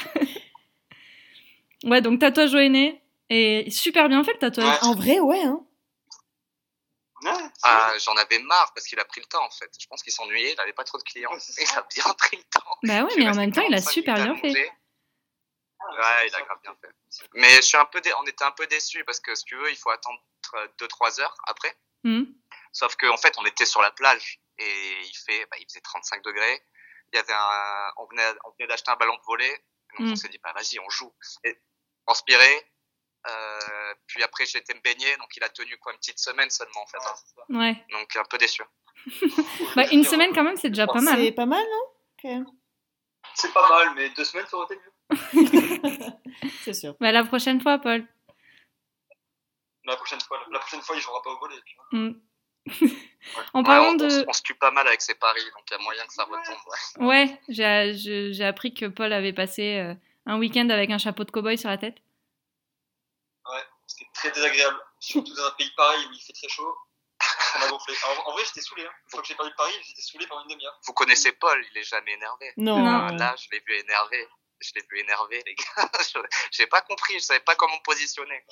Ouais, donc tatouage au nez. Et super bien fait le tatouage. Ouais. En vrai, ouais, hein. Ouais, Ah, j'en avais marre parce qu'il a pris le temps en fait. Je pense qu'il s'ennuyait, il avait pas trop de clients. Ouais, c'est Il ça. a bien pris le temps. Bah ouais, Il mais en restait même temps, il a quarante-cinq super bien minutes à fait. manger. Ouais, il a grave bien fait. Mais je suis un peu dé- on était un peu déçus parce que si tu veux, il faut attendre deux trois heures après. Hmm. Sauf qu'en fait, on était sur la plage et il fait, bah, il faisait trente-cinq degrés. Il y avait un, on venait, on venait d'acheter un ballon de volley. Donc Mm. on s'est dit, bah vas-y, on joue. Et transpiré. Euh, puis après, j'ai été me baigner, donc il a tenu quoi une petite semaine seulement en fait. hein. Ouais. Donc un peu déçu. Bah, une semaine quand même, c'est déjà pas mal. C'est hein. pas mal, non? Ok. C'est pas mal, mais deux semaines, ça aurait été mieux. C'est sûr. Bah, la prochaine fois, Paul. La prochaine fois, la prochaine fois, il jouera pas au volley. tu vois. Hmm. En Ouais, parlant on, de... on, se- on se tue pas mal avec ses paris, donc il y a moyen que ça retombe. Ouais. Ouais, j'ai je- j'ai appris que Paul avait passé euh, un week-end avec un chapeau de cow-boy sur la tête. Ouais, c'était très désagréable. Surtout dans un pays pareil où il fait très chaud. On a gonflé. En, en vrai, j'étais saoulé. Hein. Une fois que j'ai perdu le pari, j'étais saoulé pendant une demi-heure. Vous connaissez Paul, il est jamais énervé. Non. Non. Ah, là, je l'ai vu énervé. Je l'ai vu énervé, les gars. Je- J'ai pas compris, je savais pas comment me positionner.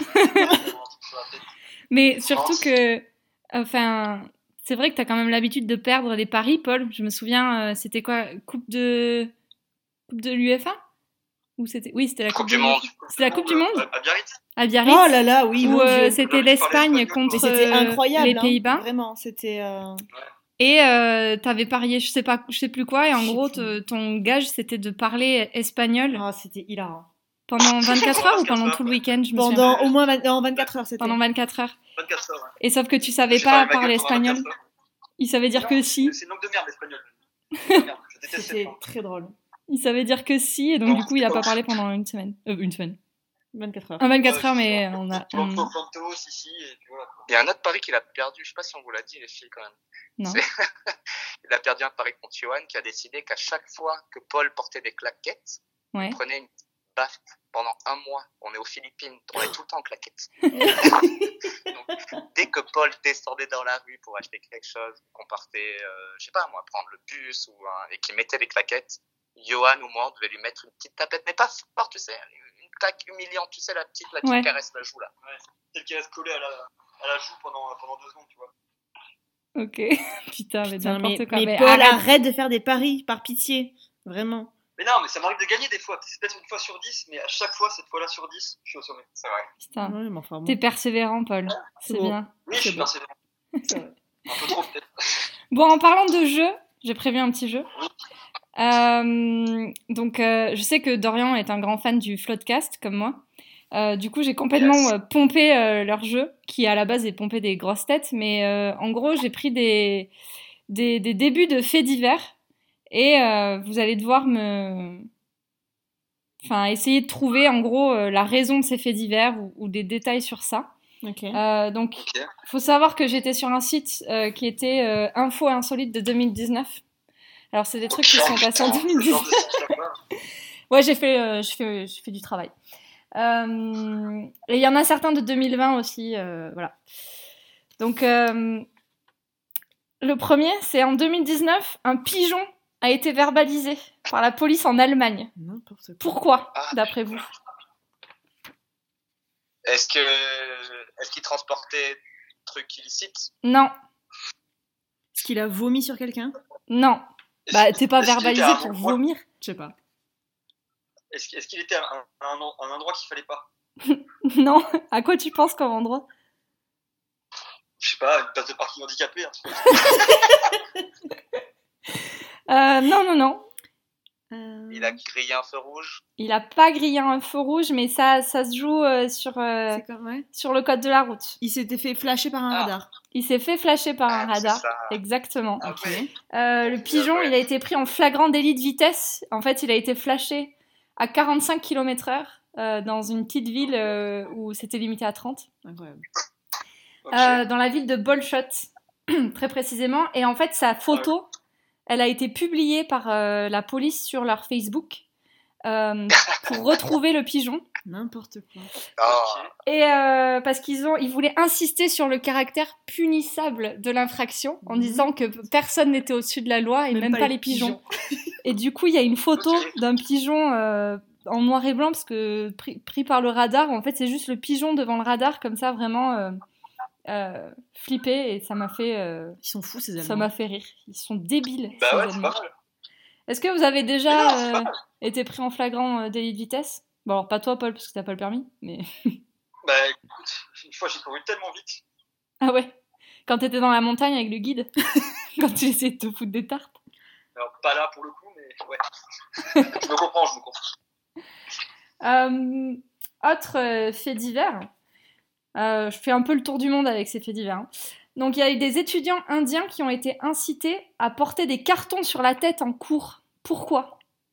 Mais surtout que... Enfin... C'est vrai que t'as quand même l'habitude de perdre des paris, Paul. Je me souviens, euh, c'était quoi? Coupe de... Coupe de l'U F A? Ou c'était... Oui, c'était la Coupe, Coupe du de Monde. C'était la Coupe du Monde À, à Biarritz. à Biarritz. Oh là là, oui, où mon euh, Dieu. c'était Là, je parlais l'Espagne espagnol. contre Mais c'était euh, incroyable. les hein. Pays-Bas. Vraiment, c'était. euh, Et euh, t'avais parié, je sais pas, je sais plus quoi, et en Je sais gros, plus. te- ton gage, c'était de parler espagnol Ah, c'était hilarant. pendant vingt-quatre heures ou pendant vingt-quatre tout le week-end, je me souviens. Pendant au moins vingt non, vingt-quatre heures, c'était. Pendant vingt-quatre heures. vingt-quatre heures. Ouais. Et sauf que tu savais J'ai pas fermé ma parler gueule pendant espagnol. vingt-quatre heures. Il savait dire Non, que si. C'est une langue de merde, l'espagnol. Merde, je déteste cette C'était langue. très drôle. Il savait dire que si, et donc Non, du coup, il a c'était pas pas parlé pendant une semaine. Euh, une semaine. vingt-quatre heures. Un vingt-quatre heures, Ouais, mais c'est ça. on a. Planto, on- planto, si, si, et puis voilà. quoi. Il y a un autre pari qu'il a perdu, je sais pas si on vous l'a dit, les filles, quand même. Non. C'est- Il a perdu un pari contre Johan qui a décidé qu'à chaque fois que Paul portait des claquettes, Ouais. il prenait une baffe pendant un mois. On est aux Philippines, on est tout le temps en claquettes. Donc, dès que Paul descendait dans la rue pour acheter quelque chose, qu'on partait, euh, je sais pas moi, prendre le bus ou un, et qu'il mettait les claquettes, Johan ou moi, on devait lui mettre une petite tapette, mais pas fort, tu sais, une claque humiliante, tu sais, la petite, la qui Ouais. caresse la joue là. Ouais, celle qui reste collée à la, à la joue pendant, pendant deux secondes, tu vois. Ok. Putain, mais Putain, mais, n'importe quoi. mais Mais Paul, arrête. arrête de faire des paris, par pitié. Vraiment. Mais non, mais ça m'arrive de gagner des fois. C'est peut-être une fois sur dix, mais à chaque fois, cette fois-là sur dix, je suis au sommet. C'est vrai. Putain. Ouais, mais enfin bon. T'es persévérant, Paul. C'est bon. bien. Oui, C'est je suis bon. persévérant. C'est vrai. Un peu trop, peut-être. Bon, en parlant de jeu, j'ai prévu un petit jeu. Euh, donc, euh, je sais que Dorian est un grand fan du Floodcast, comme moi. Euh, du coup, j'ai complètement Yes. euh, pompé euh, leur jeu, qui à la base est pompé des grosses têtes. Mais euh, en gros, j'ai pris des, des, des débuts de faits divers. Et euh, vous allez devoir me... Enfin, essayer de trouver, en gros, euh, la raison de ces faits divers ou, ou des détails sur ça. Ok. Euh, donc, Ok. faut savoir que j'étais sur un site euh, qui était euh, Info Insolite de deux mille dix-neuf. Alors, c'est des trucs qui sont passés en Putain, deux mille ce genre dix-neuf. de site, là, quoi. Ouais, j'ai fait, euh, j'ai fait, j'ai fait du travail. Euh, et il y en a certains de deux mille vingt aussi, euh, voilà. Donc, euh, le premier, c'est en deux mille dix-neuf, un pigeon a été verbalisé par la police en Allemagne. N'importe quoi. Pourquoi, Ah. d'après vous? Est-ce que est-ce qu'il transportait des trucs illicites? Non, Est-ce qu'il a vomi sur quelqu'un? non. Est-ce- Bah, t'es pas est-ce qu'il était verbalisé à un pour endroit- vomir. Je sais pas. Est-ce est-ce qu'il était à un, à un, à un endroit qu'il fallait pas? Non. À quoi tu penses comme endroit? Je sais pas, une place de parking handicapé, un truc comme ça. euh, Non, non, non. Euh, Il a grillé un feu rouge. Il a pas grillé un feu rouge, mais ça, ça se joue euh, sur, euh, C'est comme, ouais. sur le code de la route. Il s'était fait flasher par un Ah. radar. Il s'est fait flasher par un Ah, c'est radar. ça. Exactement. Ah Ok. ouais. Euh, le pigeon, ouais. il a été pris en flagrant délit de vitesse. En fait, il a été flashé à quarante-cinq kilomètres heure euh, dans une petite ville euh, où c'était limité à trente. Incroyable. Ok. Euh, dans la ville de Bolshot, très précisément. Et en fait, sa photo, elle a été publiée par euh, la police sur leur Facebook euh, pour retrouver le pigeon. N'importe quoi. Ah, Ok. Et euh, parce qu'ils ont, ils voulaient insister sur le caractère punissable de l'infraction en Mhm. disant que personne n'était au-dessus de la loi et même, pas, les pigeons. Et du coup, il y a une photo Ok. d'un pigeon euh, en noir et blanc parce que pris, pris par le radar, en fait, c'est juste le pigeon devant le radar comme ça, vraiment euh, euh, flippé et ça m'a fait, euh, Ils sont fous, ces ça Allemands. m'a fait rire. Ils sont débiles. Bah ces ouais, c'est Allemands. pas mal. Est-ce que vous avez Mais déjà non, c'est euh, pas mal. été pris en flagrant euh, délit de vitesse? Bon, alors pas toi, Paul, parce que t'as pas le permis, mais. Bah écoute, une fois j'ai couru tellement vite. Ah ouais. Quand t'étais dans la montagne avec le guide, quand tu essayais de te foutre des tartes. Alors pas là pour le coup, mais ouais. Je me comprends, je me comprends. Euh, autre euh, fait divers. Euh, je fais un peu le tour du monde avec ces faits divers. hein. Donc il y a eu des étudiants indiens qui ont été incités à porter des cartons sur la tête en cours. Pourquoi?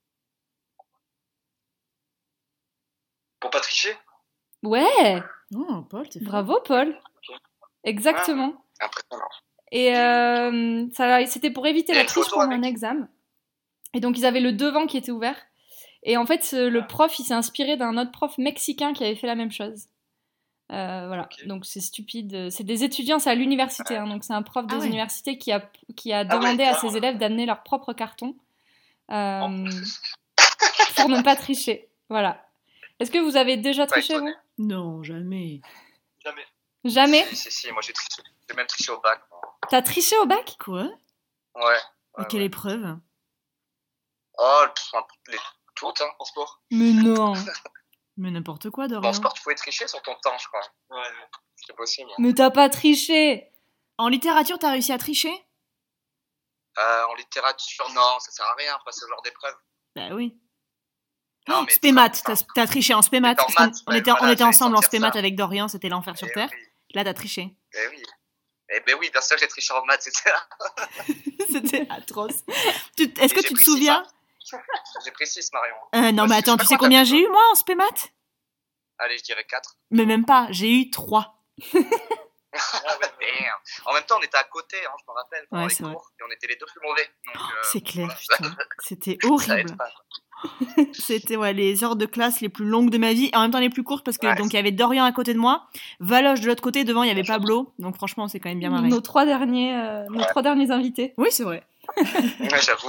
Pour pas tricher. Ouais, Oh, Paul, t'es fort. bravo Paul. Exactement. impressionnant. Et euh, ça, c'était pour éviter Il y a la une triche photo pendant avec. un examen. Et donc ils avaient le devant qui était ouvert. Et en fait, ce- le prof, il s'est inspiré d'un autre prof mexicain qui avait fait la même chose. Euh, voilà, Ok. donc c'est stupide. C'est des étudiants, c'est à l'université, hein, donc c'est un prof des Ah ouais. universités qui a, qui a Ah ouais, demandé à carrément. ses élèves d'amener leur propre carton euh, En plus. pour ne pas tricher. Voilà. Est-ce que vous avez déjà Pas triché, vous? étonné. Non, jamais. Jamais. Jamais? Si, si, si, moi j'ai triché. J'ai même triché au bac. moi. T'as triché au bac? Quoi? Ouais. Et ouais, quelle ouais. épreuve? Oh, pff, un- les, toutes, hein, en sport. Mais non. Mais n'importe quoi, Bon, en Dorian. sport, tu pouvais tricher sur ton temps, je crois. Ouais, ouais. C'est possible. Mais t'as pas triché. En littérature, t'as réussi à tricher? Euh, en littérature, non, ça sert à rien, pas ce genre d'épreuve. Bah oui. Non, Oh, mais spémat, ça- t'as t'as triché en spémat. C'était en parce qu'on- maths, on, ouais, était, on voilà, était ensemble en j'allais spémat sortir ça. avec Dorian, c'était l'enfer sur Eh Terre. oui, Là, t'as triché. eh oui. Eh ben oui, bien sûr, j'ai triché en maths, c'est ça. C'était atroce. Tu- Est-ce que J'ai tu te pris six, souviens? J'ai pris six, Marion. Euh, non, Moi, mais je- attends, je tu sais sais pas quoi combien t'as j'ai fait, eu, moi, en spémat? Allez, je dirais quatre. Mais même pas, j'ai eu trois. Ah ouais, damn. En même temps, on était à côté, hein, je me rappelle, pendant Ouais, les c'est vrai. cours, et on était les deux plus mauvais. Donc, euh, C'est clair, voilà. putain. C'était ça horrible. aide pas. C'était ouais, les heures de classe les plus longues de ma vie, et en même temps les plus courtes, parce que Ouais. donc il y avait Dorian à côté de moi, Valoche de l'autre côté, devant il y avait Pablo, donc franchement c'est quand même bien marré. Nos trois derniers, euh, nos Ouais. trois derniers invités. Oui, c'est vrai. Ouais, j'avoue.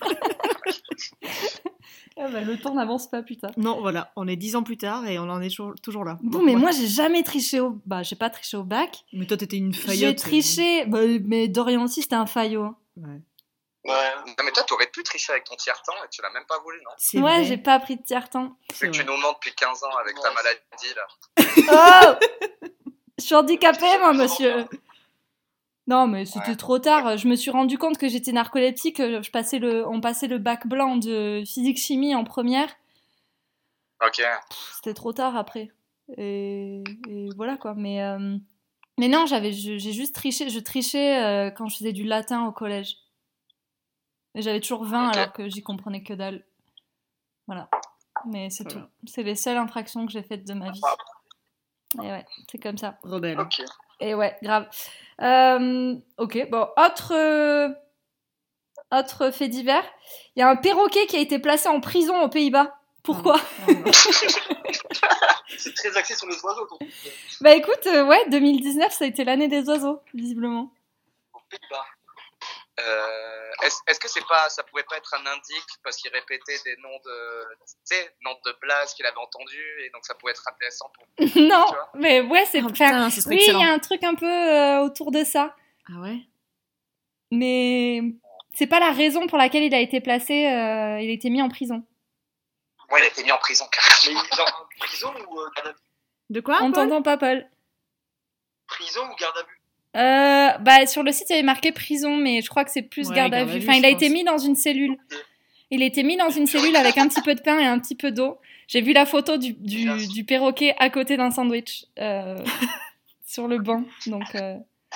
Ah bah, le temps n'avance pas, putain. Non, voilà, on est dix ans plus tard et on en est toujours, toujours là. Bon, Donc, mais moi, j'ai jamais triché au... Bah, j'ai pas triché au bac. Mais toi, t'étais une J'ai faillotte. triché... Bah, mais Dorian aussi, c'était un faillot. hein. Ouais. Ouais. Non, mais toi, t'aurais pu tricher avec ton tiers-temps et tu l'as même pas voulu, non? C'est Ouais, vrai. j'ai pas pris de tiers-temps. C'est Vu que tu vrai. nous mens depuis quinze ans avec ta Ouais. maladie, là. Oh Je suis handicapée, moi, monsieur. Non, mais c'était Ouais. trop tard. Je me suis rendu compte que j'étais narcoleptique. Je passais le... On passait le bac blanc de physique-chimie en première. Ok. Pff, C'était trop tard après. Et, et voilà, quoi. Mais, euh, mais non, j'avais... je- j'ai juste triché. Je trichais euh, quand je faisais du latin au collège. Et j'avais toujours vingt Ok. alors que j'y comprenais que dalle. Voilà. Mais c'est Voilà. tout. C'est les seules infractions que j'ai faites de ma vie. Et ouais, c'est comme ça. Rebelle. Ok. Et ouais, grave. Euh, ok, bon, autre, euh, autre fait divers. Il y a un perroquet qui a été placé en prison aux Pays-Bas. Pourquoi Oh, non. C'est très axé sur les oiseaux, donc. Bah écoute, euh, ouais, deux mille dix-neuf, ça a été l'année des oiseaux, visiblement. Aux Pays-Bas. Euh, est-ce, est-ce que c'est pas, ça pouvait pas être un indique parce qu'il répétait des noms de, tu sais, noms de blagues qu'il avait entendus et donc ça pouvait être intéressant pour. non, Tu vois mais ouais, c'est... Oh, enfin, putain, ce serait oui, il excellent. y a un truc un peu euh, autour de ça. Ah ouais. Mais c'est pas la raison pour laquelle il a été placé, euh, il a été mis en prison. Ouais, il a été mis en prison carrément. Mais genre, prison ou euh, garde à vue? De quoi On Paul t'entend pas, Paul. Prison ou garde à vue? Euh, bah, sur le site, il y avait marqué prison, mais je crois que c'est plus Ouais, garde à garde à vue. vue, Enfin, il je a été pense. mis dans une cellule. Il a été mis dans une cellule avec un petit peu de pain et un petit peu d'eau. J'ai vu la photo du, du, du perroquet à côté d'un sandwich euh, sur le banc. Donc, euh,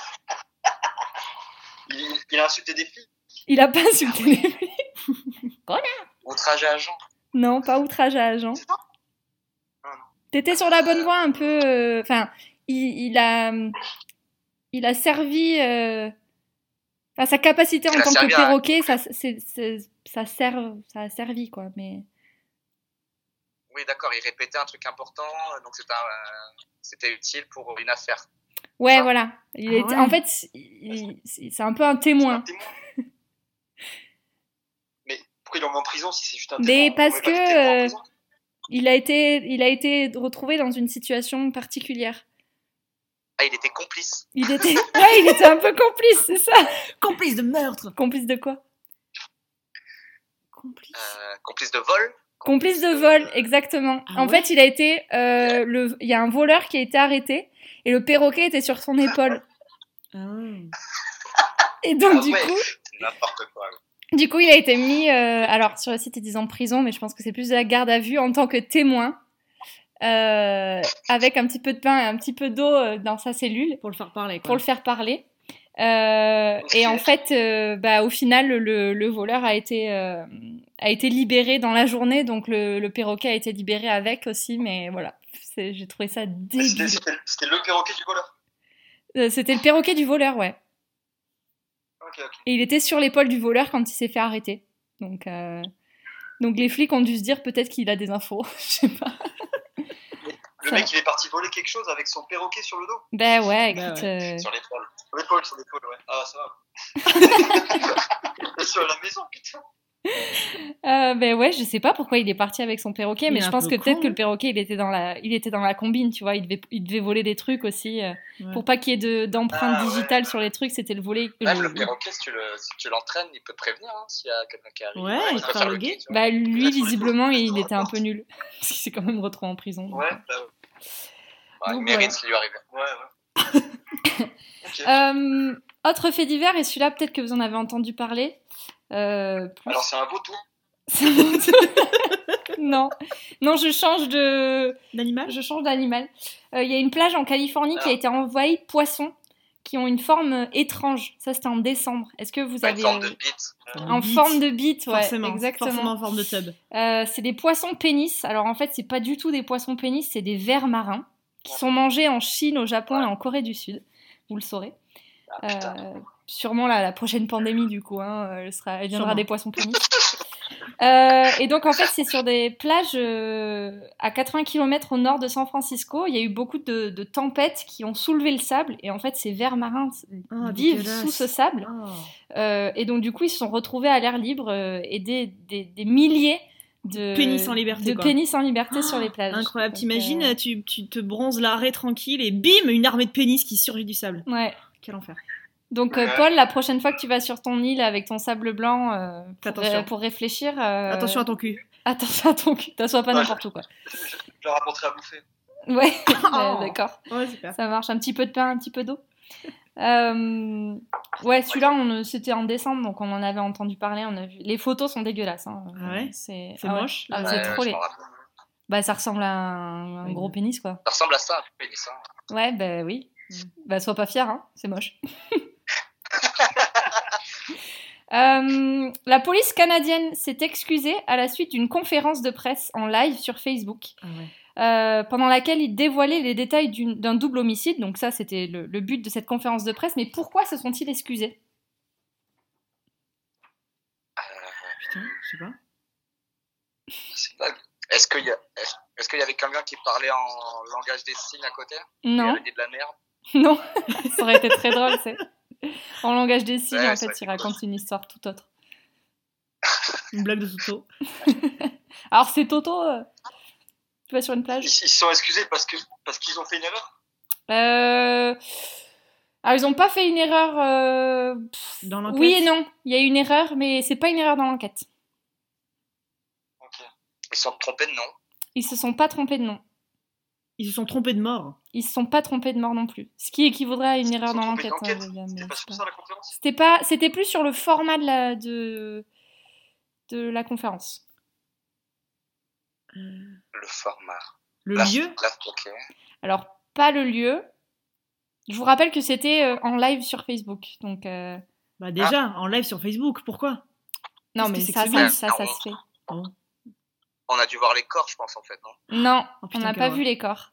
Il, il a insulté des filles? il a pas insulté les filles. Outrage à agent. Non, pas outrage à agent. C'est ça? Ah, non. T'étais sur la bonne voie un peu. euh, Enfin, il, il a, il a servi. euh, Enfin, sa capacité en Il a tant que servi à- perroquet, ça, c'est, c'est- ça, sert, ça a servi, quoi. Mais Oui, d'accord, il répétait un truc important, donc c'était, un- c'était utile pour une affaire. ouais, Ça. voilà. Il Ah était- ouais. En fait, il- il- c'est un peu un C'est un témoin. témoin. Mais pourquoi il en met en prison si c'est juste un Mais témoin? parce On met pas des que, témoins en euh, prison? Il a été, il a été retrouvé dans une situation particulière. Ah, il était complice. Il était, ouais, il était un peu complice, c'est ça. Complice de meurtre. Complice de quoi? Complice. Euh, complice de vol. Complice de vol, exactement. Ah en ouais fait, il a été, euh, le, il y a un voleur qui a été arrêté et le perroquet était sur son épaule. Ah. Et donc Ah du ouais. coup, C'est n'importe quoi. du coup, il a été mis, euh, alors sur le site ils disent en prison, mais je pense que c'est plus de la garde à vue en tant que témoin, euh, avec un petit peu de pain et un petit peu d'eau euh, dans sa cellule Pour le faire parler, quoi. pour le faire parler. Euh, et en fait, euh, bah, au final, le, le voleur a été, euh, a été libéré dans la journée, donc le, le perroquet a été libéré avec aussi, mais voilà, c'est, j'ai trouvé ça Mais débile. C'était c'était- c'était le perroquet du voleur. Euh, C'était le perroquet du voleur, ouais. Ok, ok. Et il était sur l'épaule du voleur quand il s'est fait arrêter. Donc, euh, donc les flics ont dû se dire peut-être qu'il a des infos, je sais pas. Le Ça- mec, il est parti voler quelque chose avec son perroquet sur le dos. Ben ouais, Bah écoute, ouais. euh, Sur l'épaule. Sur l'épaule, sur l'épaule, ouais. Ah, ça va. Et sur la maison, putain. euh, ben ouais, je sais pas pourquoi il est parti avec son perroquet, Il mais est je un pense peu que peut-être con, que le hein. perroquet il était dans la, il était dans la combine, tu vois, il devait, il devait voler des trucs aussi euh, Ouais. pour pas qu'il y ait de, d'empreintes Ah, ouais. digitales sur les trucs, c'était le volet. Même le- le perroquet, si tu, le, si tu l'entraînes, il peut te prévenir hein, s'il y a quelqu'un qui arrive. Ouais, il il peut te faire le larguer. guet, tu vois. Bah lui Ouais, sur les visiblement pouces, il sur était la un porte. peu nul parce qu'il s'est quand même retrouvé en prison. donc, Ouais, euh. bah, Ouais, il Donc, mérite voilà. ce qui lui arrive. ouais, ouais. Ok. Euh, autre fait divers, et celui-là peut-être que vous en avez entendu parler. Euh, plus- Alors, c'est un vautour. non, non, je change de, D'animal je change d'animal. Euh, Il y a une plage en Californie qui a Ah. été envahie de poissons qui ont une forme euh, étrange. Ça, c'était en décembre. Est-ce que vous Pas une avez forme de euh, bite. en Bite. forme de bite, ouais, Forcément. exactement. Forcément en forme de tub. Euh, c'est des poissons pénis. Alors en fait, c'est pas du tout des poissons pénis, c'est des vers marins qui sont mangés en Chine, au Japon et en Corée du Sud. Vous le saurez. Ah, putain. Euh, sûrement la, la prochaine pandémie, du coup, hein, elle, sera, elle viendra Sûrement. des poissons pénis. Euh, et donc, en fait, c'est sur des plages euh, à quatre-vingts kilomètres au nord de San Francisco. Il y a eu beaucoup de, de tempêtes qui ont soulevé le sable. Et en fait, ces vers marins Ah, vivent dégueulasse. sous ce sable. Oh. Euh, et donc, du coup, ils se sont retrouvés à l'air libre euh, et des, des, des milliers de Pénis en liberté, de quoi. pénis en liberté sur les plages. Incroyable. Donc, T'imagines, euh, tu, tu te bronzes l'arrêt tranquille et bim, une armée de pénis qui surgit du sable. Ouais. Quel enfer. Donc, euh, Ouais. Paul, la prochaine fois que tu vas sur ton île avec ton sable blanc euh, Fais pour, attention. euh, pour réfléchir... euh, Attention à ton cul. Attention à ton cul, t'assois pas Ouais. n'importe où, quoi. Je, je leur apporterai à bouffer. Ouais, Oh. d'accord. Ouais, super. Ça marche, un petit peu de pain, un petit peu d'eau. Euh, ouais, celui-là, on, c'était en décembre, donc on en avait entendu parler. On a vu. Les photos sont dégueulasses. Hein. Ah ouais C'est, C'est ah ouais. moche, Ah, là. c'est Ouais, trop je laid. m'en rappelle. Bah, ça ressemble à un, un Ouais. gros pénis, quoi. Ça ressemble à ça, un pénis. Hein. Ouais, bah oui. Bah, sois pas fier, hein. C'est moche. Euh, la police canadienne s'est excusée à la suite d'une conférence de presse en live sur Facebook. Ah ouais. Euh, pendant laquelle il dévoilait les détails d'une- d'un double homicide. Donc ça, c'était le, le but de cette conférence de presse. Mais pourquoi se sont-ils excusés? Putain, je sais pas. C'est vague. Est-ce qu'il y, a- est-ce- est-ce qu'il y avait quelqu'un qui parlait en langage des signes à côté? Il Non, avait dit de la merde. non, ça aurait été très drôle, c'est. En langage des signes, Ouais, en ça fait, aurait il été raconte une histoire tout autre. Une blague de Toto. Alors c'est Toto, euh, tu vas sur une Ils plage. ils se sont excusés parce que parce qu'ils ont fait une erreur. Euh... Alors ils ont pas fait une erreur. euh, pff, Dans l'enquête. Oui et non, il y a eu une erreur, mais c'est pas une erreur dans l'enquête. Ok. Ils se sont trompés de nom. Ils se sont pas trompés de nom. Ils se sont trompés de mort. Ils se sont pas trompés de mort non plus. Ce qui équivaudrait à une Ils se erreur sont dans trompés l'enquête. d'enquête. hein, les gars, mais C'était pas c'est sur pas- ça la conférence. C'était pas, c'était plus sur le format de la de de la conférence. Le format. Le Là, lieu. là, ok. Alors pas le lieu. Je vous rappelle que c'était euh, en live sur Facebook. Donc euh, Bah déjà, en live sur Facebook, pourquoi? non Qu'est-ce mais que c'est ça que ça, ce ça, lieu ça Ah, se fait. Bon. On a dû voir les corps, je pense, en fait, non? Non, Oh, on putain, n'a quelle pas horreur. vu les corps.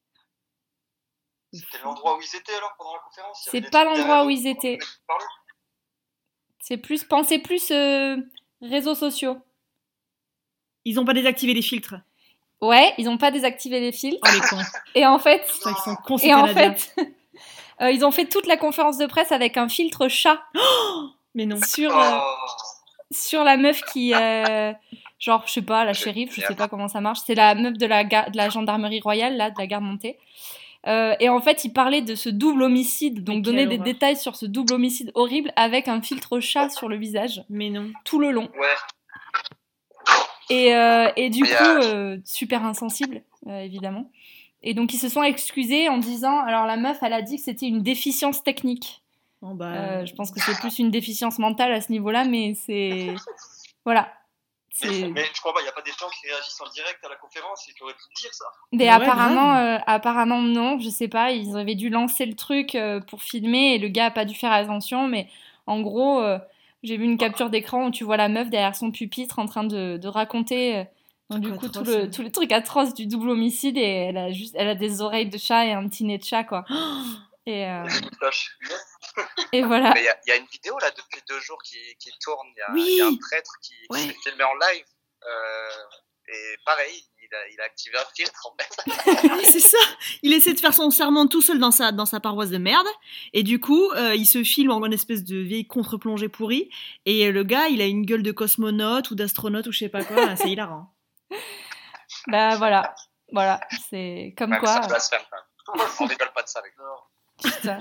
C'était l'endroit où ils étaient alors pendant la conférence. Il y C'est avait des pas trucs l'endroit derrière où eux, ils on étaient. entendait qu'ils parlaient. C'est plus, pensez plus euh, réseaux sociaux. Ils ont pas désactivé les filtres. Ouais, ils ont pas désactivé les filtres. Oh les cons. Et en fait, C'est vrai qu'ils sont cons, ces et en Canadiens. fait, euh, ils ont fait toute la conférence de presse avec un filtre chat Mais non. sur euh, Oh. sur la meuf qui, euh, genre, je sais pas, la shérif, je sais pas comment ça marche. C'est la meuf de la ga- de la gendarmerie royale là, de la garde montée. Euh, et en fait, il parlait de ce double homicide, donc Mais donner quelle des horreur. détails sur ce double homicide horrible avec un filtre chat sur le visage Mais non. tout le long. Ouais. Et, euh, et du Mais, coup, euh, euh, super insensible, euh, évidemment. Et donc, ils se sont excusés en disant, alors la meuf, elle a dit que c'était une déficience technique. Bon bah. Euh, je pense que c'est plus une déficience mentale à ce niveau-là, mais c'est... Voilà. Mais, C'est... mais je crois pas, il n'y a pas des gens qui réagissent en direct à la conférence et qui auraient pu le dire ça. Mais Ouais, apparemment, euh, apparemment non, je sais pas, ils avaient dû lancer le truc euh, pour filmer et le gars a pas dû faire attention, mais en gros, euh, j'ai vu une capture d'écran où tu vois la meuf derrière son pupitre en train de, de raconter euh, donc, du Truc coup tout atroce, le, hein. tous les trucs atroces du double homicide et elle a juste, elle a des oreilles de chat et un petit nez de chat quoi. Et, euh, Lâche. et voilà. Mais il y, a- il y a une vidéo là depuis deux jours qui, qui tourne. Il y, a- Oui. il y a un prêtre qui, qui Ouais. s'est filmé en live. Euh, et pareil, il a, il a activé un filtre en fait. Ah, c'est ça. Il essaie de faire son serment tout seul dans sa, dans sa paroisse de merde. Et du coup, euh, il se filme en une espèce de vieille contre-plongée pourrie. Et le gars, il a une gueule de cosmonaute ou d'astronaute ou je sais pas quoi. C'est hilarant. Bah voilà. Voilà. C'est comme Même quoi. ça blasphème quand même. On rigole pas de ça avec nous. Putain.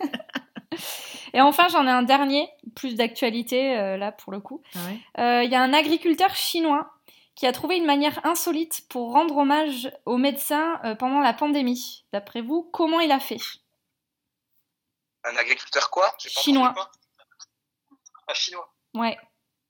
Et enfin, j'en ai un dernier, plus d'actualité euh, là pour le coup. Ah ouais. Euh, Il y a un agriculteur chinois qui a trouvé une manière insolite pour rendre hommage aux médecins euh, pendant la pandémie. D'après vous, comment il a fait? Un agriculteur quoi? J'ai pas Chinois. entendu quoi. Un chinois. Ouais.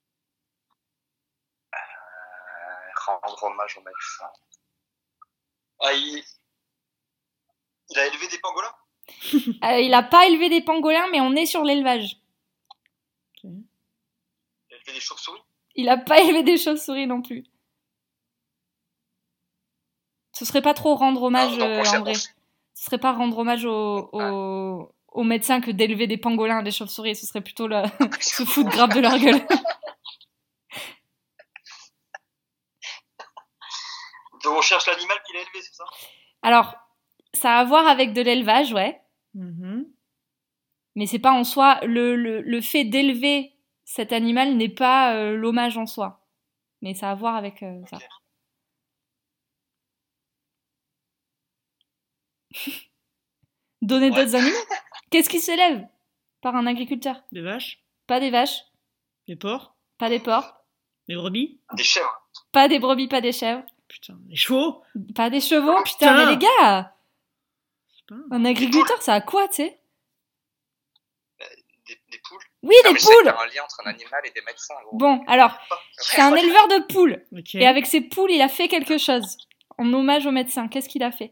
Euh, rendre hommage aux médecins. Ah, il... il a élevé des pangolins? Euh, il a pas élevé des pangolins, mais on est sur l'élevage. Il a élevé des chauves-souris? Il a pas élevé des chauves-souris non plus. Ce serait pas trop rendre hommage Non, non, euh, on cherche- en vrai. Ce serait pas rendre hommage aux, aux, aux médecins que d'élever des pangolins, des chauves-souris. Ce serait plutôt la... se foutre grave de leur gueule. on cherche l'animal qu'il a élevé, c'est ça? Alors, ça a à voir avec de l'élevage, ouais. Mhm. Mais c'est pas en soi... Le, le, le fait d'élever cet animal n'est pas euh, l'hommage en soi. Mais ça a à voir avec euh, ça. Ok. Donner Ouais. d'autres animaux? Qu'est-ce qui s'élève par un agriculteur? Des vaches, Pas des vaches, des porcs, pas des porcs, des brebis. Des chèvres. pas des brebis, pas des chèvres, Putain, des chevaux. pas des chevaux. Oh, Putain, putain. mais les gars, Je sais pas. un agriculteur, ça a quoi, tu sais? Des, des poules. Oui, Non, des mais je sais qu'il y poules. a un lien entre un animal et des médecins. Gros. Bon, alors, c'est un éleveur de poules. Ok. Et avec ses poules, il a fait quelque chose. En hommage au médecin. Qu'est-ce qu'il a fait?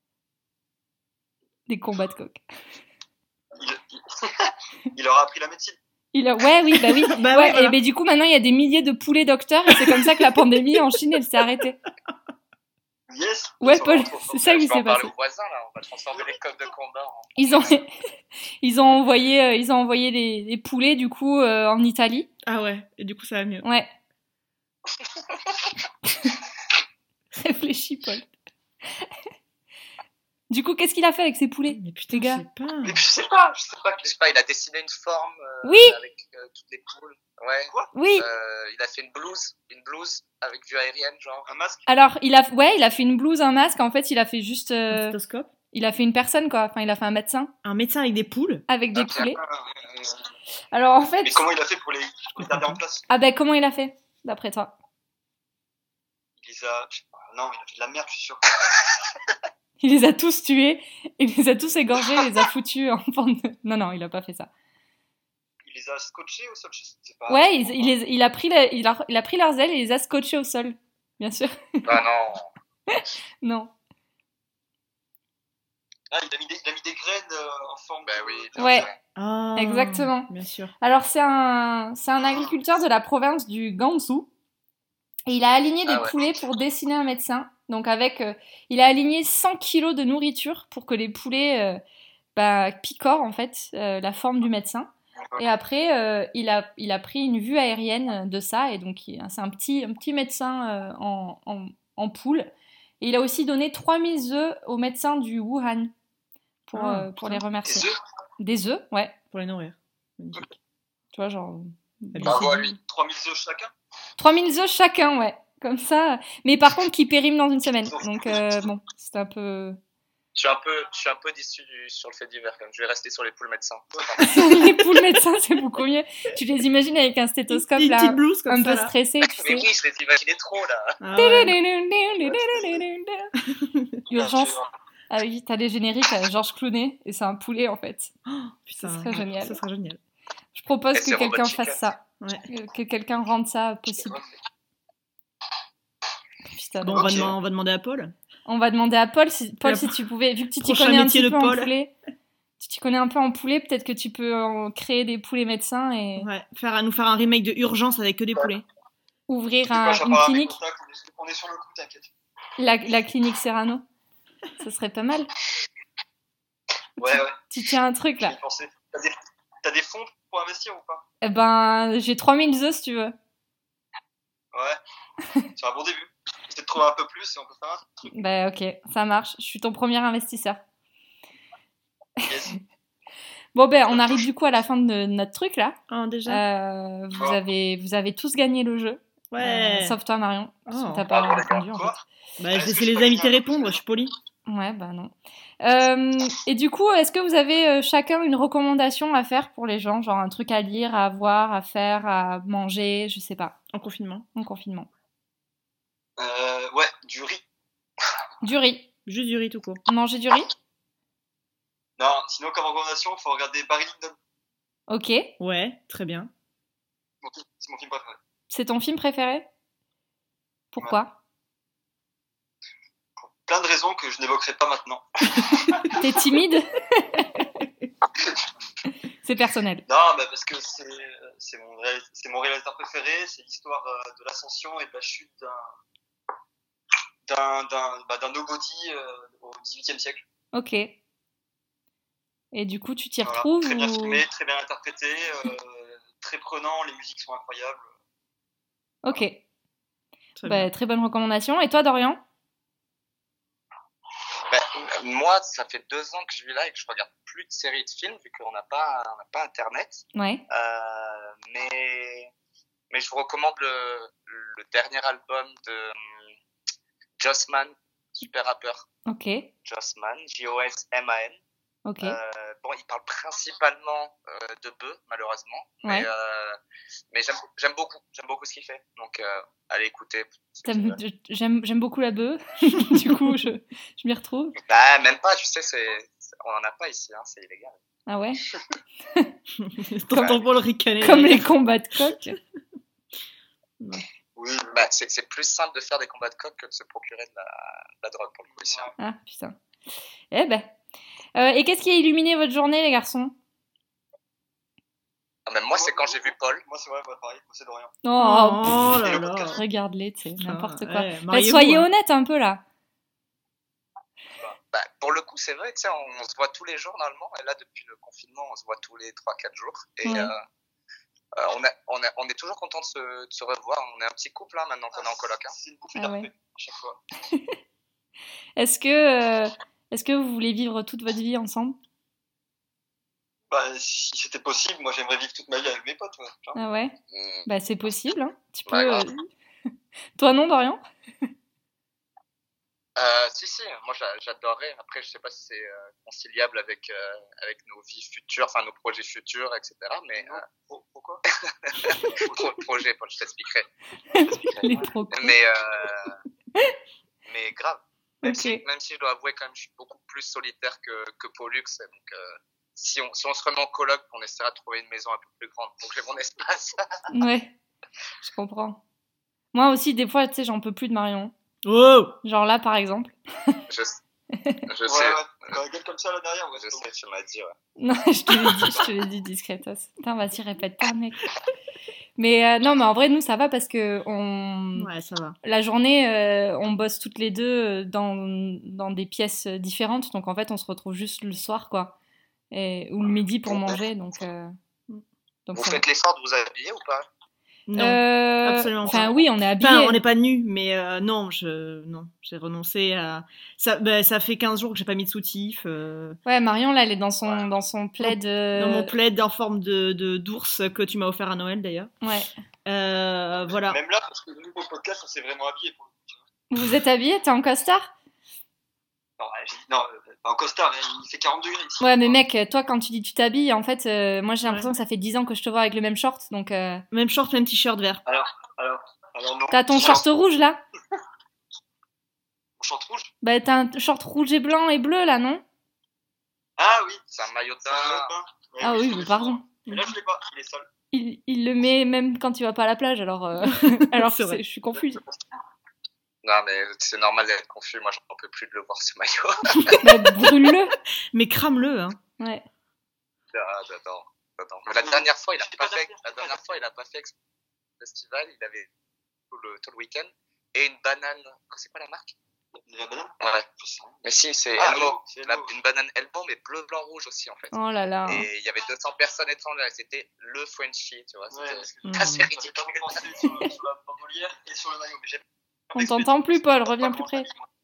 Des combats de coq. Il, il, il leur a appris la médecine. Il a... Ouais, oui, bah oui. Bah ouais, oui, voilà. Et ben, du coup, maintenant, il y a des milliers de poulets docteurs. Et c'est comme ça que la pandémie en Chine, elle s'est arrêtée. Yes. Ouais, Ça va, Paul, trop fort. c'est ça Je qui vais s'est en parler passé. aux voisins, là. On va transformer les coqs de combat en... Ils ont, ils ont envoyé, euh, ils ont envoyé des, des poulets, du coup, euh, en Italie. Ah ouais, et du coup ça va mieux. Ouais. Réfléchis, Paul. Du coup, qu'est-ce qu'il a fait avec ses poulets? Mais putain, Les gars. je sais pas. Mais je sais pas, je sais pas. Je sais pas, il a dessiné une forme euh, Oui. avec euh, toutes les poules. Ouais. Oui. Euh, il a fait une blouse, une blouse avec vue aérienne, genre. Un masque. Alors, il a, ouais, il a fait une blouse, un masque. En fait, il a fait juste, Un euh, stéthoscope. il a fait une personne, quoi. Enfin, il a fait un médecin Un médecin avec des poules. avec des Ah, poulets. Ah, euh, Alors, en fait, Mais comment il a fait pour les, pour les garder en place? ah ben, comment il a fait, d'après toi? Il les a. je sais pas, non, il a fait de la merde, je suis sûr. Il les a tous tués, il les a tous égorgés, il les a foutus en forme de... Non, non, il a pas fait ça. Il les a scotchés au sol, je sais pas. Ouais, il, il, les- il a pris le- il, a, il a pris leurs ailes et les a scotchés au sol. Bien sûr. Ah non. Non. Ah, il a mis des, il a mis des graines euh, en forme. Bah de- oui. de- Ouais. Ah, Exactement. Bien sûr. Alors, c'est un, c'est un agriculteur de la province du Gansu. Et il a aligné des Ah ouais. poulets pour dessiner un médecin. Donc, avec, euh, il a aligné cent kilos de nourriture pour que les poulets euh, bah, picorent, en fait, euh, la forme du médecin. Et après, euh, il, a, il a pris une vue aérienne de ça. Et donc, il- c'est un petit, un petit médecin euh, en, en, en poule. Et il a aussi donné trois mille œufs aux médecins du Wuhan pour, Ah, euh, pour putain. les remercier. Des œufs. Des œufs, ouais. Pour les nourrir. Magnifique. Tu vois, genre... Bravo à lui. trois mille œufs chacun. trois mille œufs chacun, ouais. Comme ça. Mais par contre, qui périment dans une semaine. Donc, euh, bon, c'est un peu... Je suis un peu, je suis un peu déçu du, sur le fait divers, quand même. Je vais rester sur les poules médecins. Les poules médecins, c'est beaucoup mieux. Tu les imagines avec un stéthoscope, Une là, petite blouse comme un ça. peu là. stressé, tu Mais sais. oui, je les imaginais trop, là. Ah ouais. Urgence. Ah oui, t'as les génériques à Georges Clooney, et c'est un poulet, en fait. Putain, Ce serait génial. Ça serait génial. Je propose Et que c'est Robot quelqu'un Chicken. fasse ça. Ouais. Euh, Que quelqu'un rende ça possible. Putain, Bon, on, va Ok. demander, on va demander à Paul. on va demander à Paul, si, Paul, Le si tu pouvais, vu que tu t'y prochain connais un métier petit de peu en Paul. poulet, tu t'y connais un peu en poulet, peut-être que tu peux en créer des poulets médecins et Ouais. Faire, nous faire un remake de Urgence avec que des poulets. ouvrir Moi, un- j'en une parle à mes clinique, contacts, on est- On est sur le coup, t'inquiète. la, la clinique Serrano. Ce serait pas mal. Ouais, ouais. Tu tiens un truc J'y ai là. pensé. T'as des, t'as des fonds pour investir ou pas? Eh ben, j'ai trois mille œufs si tu veux. Ouais. C'est un bon début. Essaye de trouver un peu plus et on peut faire un truc. Bah ok, ça marche. Je suis ton premier investisseur. Yes. Bon ben, on arrive du coup à la fin de notre truc là. Ah, déjà Euh, vous, Oh. avez, vous avez tous gagné le jeu. Ouais. Euh, sauf toi Marion. Parce que Oh. t'as pas Ah, répondu en Quoi? fait. Bah, je Est-ce laisse que les je peux invités venir répondre, je suis poli. Ouais, bah non. Euh, et du coup, est-ce que vous avez euh, chacun une recommandation à faire pour les gens? Genre un truc à lire, à voir, à faire, à manger, je sais pas, En confinement. en confinement. Euh, ouais, du riz. Du riz. Juste du riz tout court. Manger du riz? Non, sinon, comme recommandation, faut regarder Barry Lyndon. Ok. Ouais, très bien. Mon film- C'est mon film préféré. C'est ton film préféré? Pourquoi? Pour plein de raisons que je n'évoquerai pas maintenant. T'es timide? C'est personnel. Non, bah parce que c'est c'est mon, réal- c'est mon réalisateur préféré. C'est l'histoire euh, de l'ascension et de la chute d'un d'un d'un bah, d'un nobody euh, au dix-huitième siècle. Ok. Et du coup, tu t'y Voilà. retrouves Très bien ou... filmé, très bien interprété, euh, très prenant. Les musiques sont incroyables. Ok. Très Bah, bien. très bonne recommandation. Et toi, Dorian? Moi, ça fait deux ans que je vis là et que je regarde plus de séries de films vu qu'on n'a pas, on n'a pas Internet. Ouais. Euh, mais, mais je vous recommande le, le dernier album de um, Jossman, super rappeur. Ok. Jossman, J O S M A N. Ok. Euh, bon, il parle principalement euh, de bœufs, malheureusement, mais, Ouais. euh, mais j'aime, j'aime beaucoup, j'aime beaucoup ce qu'il fait. Donc, euh, allez écouter. T'aimes- J'aime, j'aime beaucoup la bœuf. Du coup, je, je m'y retrouve. Bah, même pas, tu sais, c'est, c'est- on en a pas ici, hein, c'est illégal. Ah ouais. T'entends pas le ricaner. Comme les combats de coq. Oui, bah, c'est, c'est plus simple de faire des combats de coq que de se procurer de la, de la drogue pour le coup ici. hein. Ah putain. Eh ben. Euh, et qu'est-ce qui a illuminé votre journée, les garçons? Ah, même moi, c'est quand j'ai vu Paul. Moi, c'est vrai, ouais, pareil, moi, c'est de rien. Oh, Oh pff, là là. regarde-les, tu sais, n'importe Putain, quoi. ouais, Bah, mariez-vous, soyez hein. honnête un peu là. Bah, pour le coup, c'est vrai, tu sais, on, on se voit tous les jours normalement. Et là, depuis le confinement, on se voit tous les trois quatre jours. Et Ouais. euh, euh, on, a, on, a, on est toujours content de se, de se revoir. On est un petit couple hein, maintenant qu'on est en coloc. Hein. C'est une bouffée Ah d'air ouais. frais, à chaque fois. Est-ce que, euh, est-ce que vous voulez vivre toute votre vie ensemble? Bah, si c'était possible, moi, j'aimerais vivre toute ma vie avec mes potes, ouais. tu vois. Ah ouais. Mm. Bah c'est possible. Hein. Tu Bah, peux. grave. euh, Toi non, Dorian? Euh, si, si, moi j'a- j'adorerais. Après, je sais pas si c'est euh, conciliable avec, euh, avec nos vies futures, enfin nos projets futurs, et cetera. Mais Non. euh, Pour- Pourquoi pro- projet, Paul, je t'expliquerai. Les procos. Mais, euh, mais grave. Même, Ok. si, même si je dois avouer quand même, je suis beaucoup plus solitaire que, que Pollux. Donc, euh, si, on, si on se remet en coloc, on essaiera de trouver une maison un peu plus grande pour que j'ai mon espace. Ouais. Je comprends. Moi aussi, des fois, tu sais, j'en peux plus de Marion. Oh. Genre là, par exemple. je je Ouais, sais, ouais. Bah, gueule comme ça là derrière, ouais. je sais, tu m'as dit, ouais. Non, je te l'ai dit, je te l'ai dit discretos. Putain, vas-y, répète pas, mec. Mais euh, non, mais en vrai, nous, ça va parce que on... Ouais, ça va. la journée, euh, on bosse toutes les deux dans, dans des pièces différentes. Donc, en fait, on se retrouve juste le soir, quoi. Et, ou le midi pour manger. Donc, euh, donc Vous ça faites l'effort de vous habiller ou pas? Non. Euh, absolument Enfin, pas. oui, on est habillés. Enfin, on n'est pas nus, mais euh, non, je non, j'ai renoncé à ça. Bah, ça fait quinze jours que j'ai pas mis de soutif. Euh, Ouais, Marion, là, elle est dans son, dans son plaid. euh, Dans mon plaid en forme de de- d'ours que tu m'as offert à Noël d'ailleurs. Ouais. Euh, voilà. Même là, parce que nous, au podcast, on s'est vraiment habillés. Pour... le coup, tu vois. Vous êtes habillés? T'es en costard? Non, ouais, j'ai dit, non, euh, en costard, hein, il fait quarante degrés ici. Ouais, mais mec, toi, quand tu dis tu t'habilles, en fait, euh, moi, j'ai l'impression Ouais. que ça fait dix ans que je te vois avec le même short. Donc, euh, Même short, même t-shirt vert. Alors, alors, alors non. t'as ton short rouge, là? Mon short rouge. Bah, t'as un short rouge et blanc et bleu, là, non? Ah oui, C'est un maillot de c'est un maillot de bain. bain. Ouais, Ah oui, je mais l'ai pardon. souvent. Mais là, je l'ai pas, il est sale. Il, il le met même quand il va pas à la plage, alors, euh, alors C'est vrai. c'est- je suis confuse. Non, mais c'est normal d'être confus. Moi, j'en peux plus de le voir, ce maillot. Bah, brûle-le. Mais crame-le, hein. Ouais. Ah, j'adore. j'adore. Mais la dernière fois, il a J'étais pas pas fait, d'accord. la dernière fois, il a pas fait exprès le festival. Il avait tout le, tout le week-end. Et une banane. C'est quoi la marque? La banane. Ouais. Je sais rien. Mais si, c'est Ah, Elmo. Elmo, c'est La- Elmo. une banane Elmo, mais bleu, blanc, rouge aussi, en fait. Oh là là. Et il y avait deux cents personnes étranges là. C'était le Frenchie, tu vois. Ouais, C'était parce que Mm. assez j'avais ridicule. pas pensé sur, le- sur la bandolière et sur le maillot. Mais j'ai pas On fait t'entend exprès, plus, Paul, je sais reviens pas plus comment près. je m'habille, moi.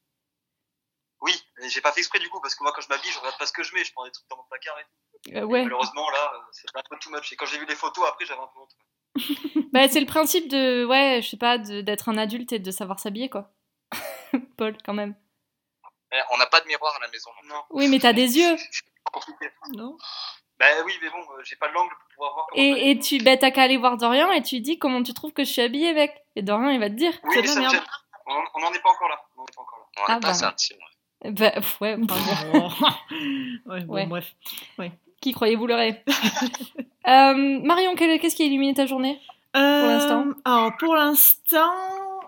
Oui, mais j'ai pas fait exprès du coup, parce que moi quand je m'habille, je regarde pas ce que je mets, je prends des trucs dans mon placard et tout. Euh, Et ouais. malheureusement là, euh, c'est un peu too much. Et quand j'ai vu les photos après, j'avais un peu honte. Bah, c'est le principe de, ouais, je sais pas, de- d'être un adulte et de savoir s'habiller, quoi. Paul, quand même. Eh, On n'a pas de miroir à la maison. Non, Oui, mais t'as des yeux. compliqué. Non. Bah oui, mais bon, euh, j'ai pas l'angle pour pouvoir voir comment. Et, et tu, bah, t'as qu'à aller voir Dorian et tu lui dis comment tu trouves que je suis habillée, mec. Et Dorian, il va te dire. Oui, C'est mais de la ça me merde. gêne. On on en est pas encore là. On en est pas encore là. On Ah, n'est pas bah. assez intime. ouais. Bah, pff, ouais, pardon. ouais, bon, Ouais. bref. Qui croyez-vous l'aurait euh, Marion, quel- qu'est-ce qui a illuminé ta journée? Euh, l'instant Alors, pour l'instant,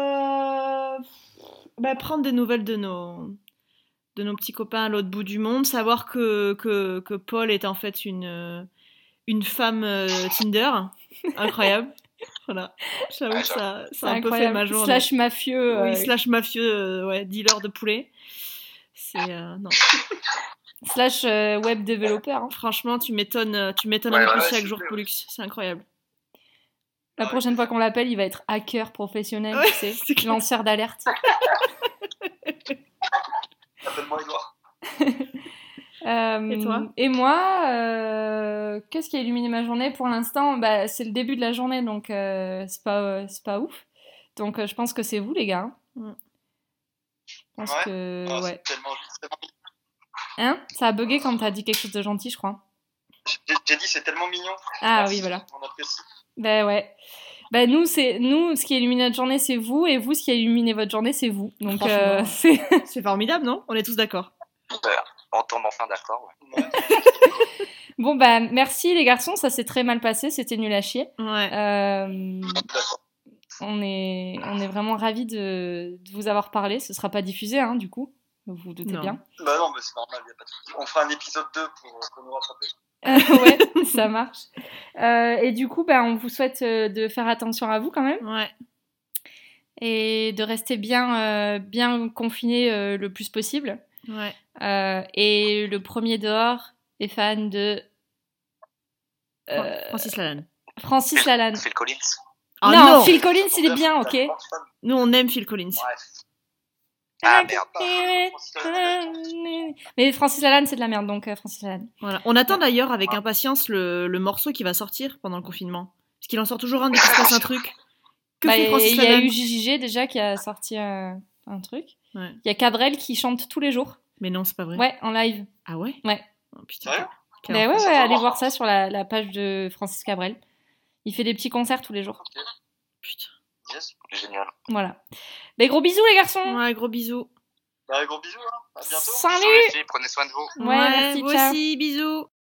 euh, bah, prendre des nouvelles de nos, de nos petits copains à l'autre bout du monde, savoir que, que, que Paul est en fait une, euh, une femme euh, Tinder. Incroyable. Voilà. J'avoue Ouais, que ça, C'est ça a un peu fait ma incroyable. journée. Slash mafieux. euh, Oui, slash mafieux, euh, ouais, dealer de poulet. C'est. euh, non. slash euh, web développeur. hein. Franchement, tu m'étonnes, euh, tu m'étonnes Ouais, un peu ouais, chaque c'est jour, clair. Pollux. C'est incroyable. La Ouais. prochaine fois qu'on l'appelle, il va être hacker professionnel, Ouais, tu sais, c'est clair. lanceur d'alerte. Appelle-moi Edouard. Euh, Et toi Et moi, euh, qu'est-ce qui a illuminé ma journée pour l'instant? Bah, c'est le début de la journée, donc euh, c'est pas, euh, c'est pas ouf. Donc euh, je pense que c'est vous, les gars. Mm. Je pense Ouais. que... Ah, ouais. c'est tellement, c'est tellement- Hein? Ça a bugué quand t'as dit quelque chose de gentil, je crois. J'ai, j'ai dit c'est tellement mignon. Ah Merci, oui, voilà. On apprécie. Ben ouais. Ben nous, c'est nous, ce qui illumine notre journée, c'est vous, et vous, ce qui a illuminé votre journée, c'est vous. Donc Franchement. euh, c'est... C'est formidable, non? On est tous d'accord. Super. On tombe enfin d'accord. Ouais. Ouais. Bon, bah merci les garçons, ça s'est très mal passé, c'était nul à chier. Ouais. Euh, D'accord. on est, on est vraiment ravis de, de vous avoir parlé. Ce sera pas diffusé, hein, du coup. Vous vous doutez Non. bien. Bah non, mais c'est normal, y a pas de souci. On fera un épisode deux pour, pour nous rattraper. Euh, ouais, ça marche. Euh, et du coup, bah, on vous souhaite euh, de faire attention à vous quand même Ouais. et de rester bien, euh, bien confiné euh, le plus possible. Ouais. Euh, et le premier dehors est fan de euh, Francis Lalanne. Francis Lalanne. Phil Collins. Ah non, non, Phil Collins, il est bien, ok. Nous, on aime Phil Collins. Bref. Ah merde. Mais Francis Lalanne, c'est de la merde, donc euh, Francis Lalanne. Voilà. On attend d'ailleurs avec impatience le, le morceau qui va sortir pendant le confinement. Parce qu'il en sort toujours un dès qu'il se passe un truc. Que Bah, fait et Francis il y a Lalanne eu J J G déjà qui a sorti euh, un truc. Ouais. Il y a Cabrel qui chante tous les jours. Mais non, c'est pas vrai. Ouais, en live. Ah ouais? Ouais. Oh, putain. Sérieux Quel Mais ouais, enfer. ouais, allez voir ça sur la, la page de Francis Cabrel. Il fait des petits concerts tous les jours. Putain. Yes. Génial. Voilà. Des gros bisous les garçons. Ouais, gros bisous. Bah, gros bisous, hein. À bientôt. Salut. Bisous les filles, prenez soin de vous. Ouais, merci, vous ciao. aussi, bisous.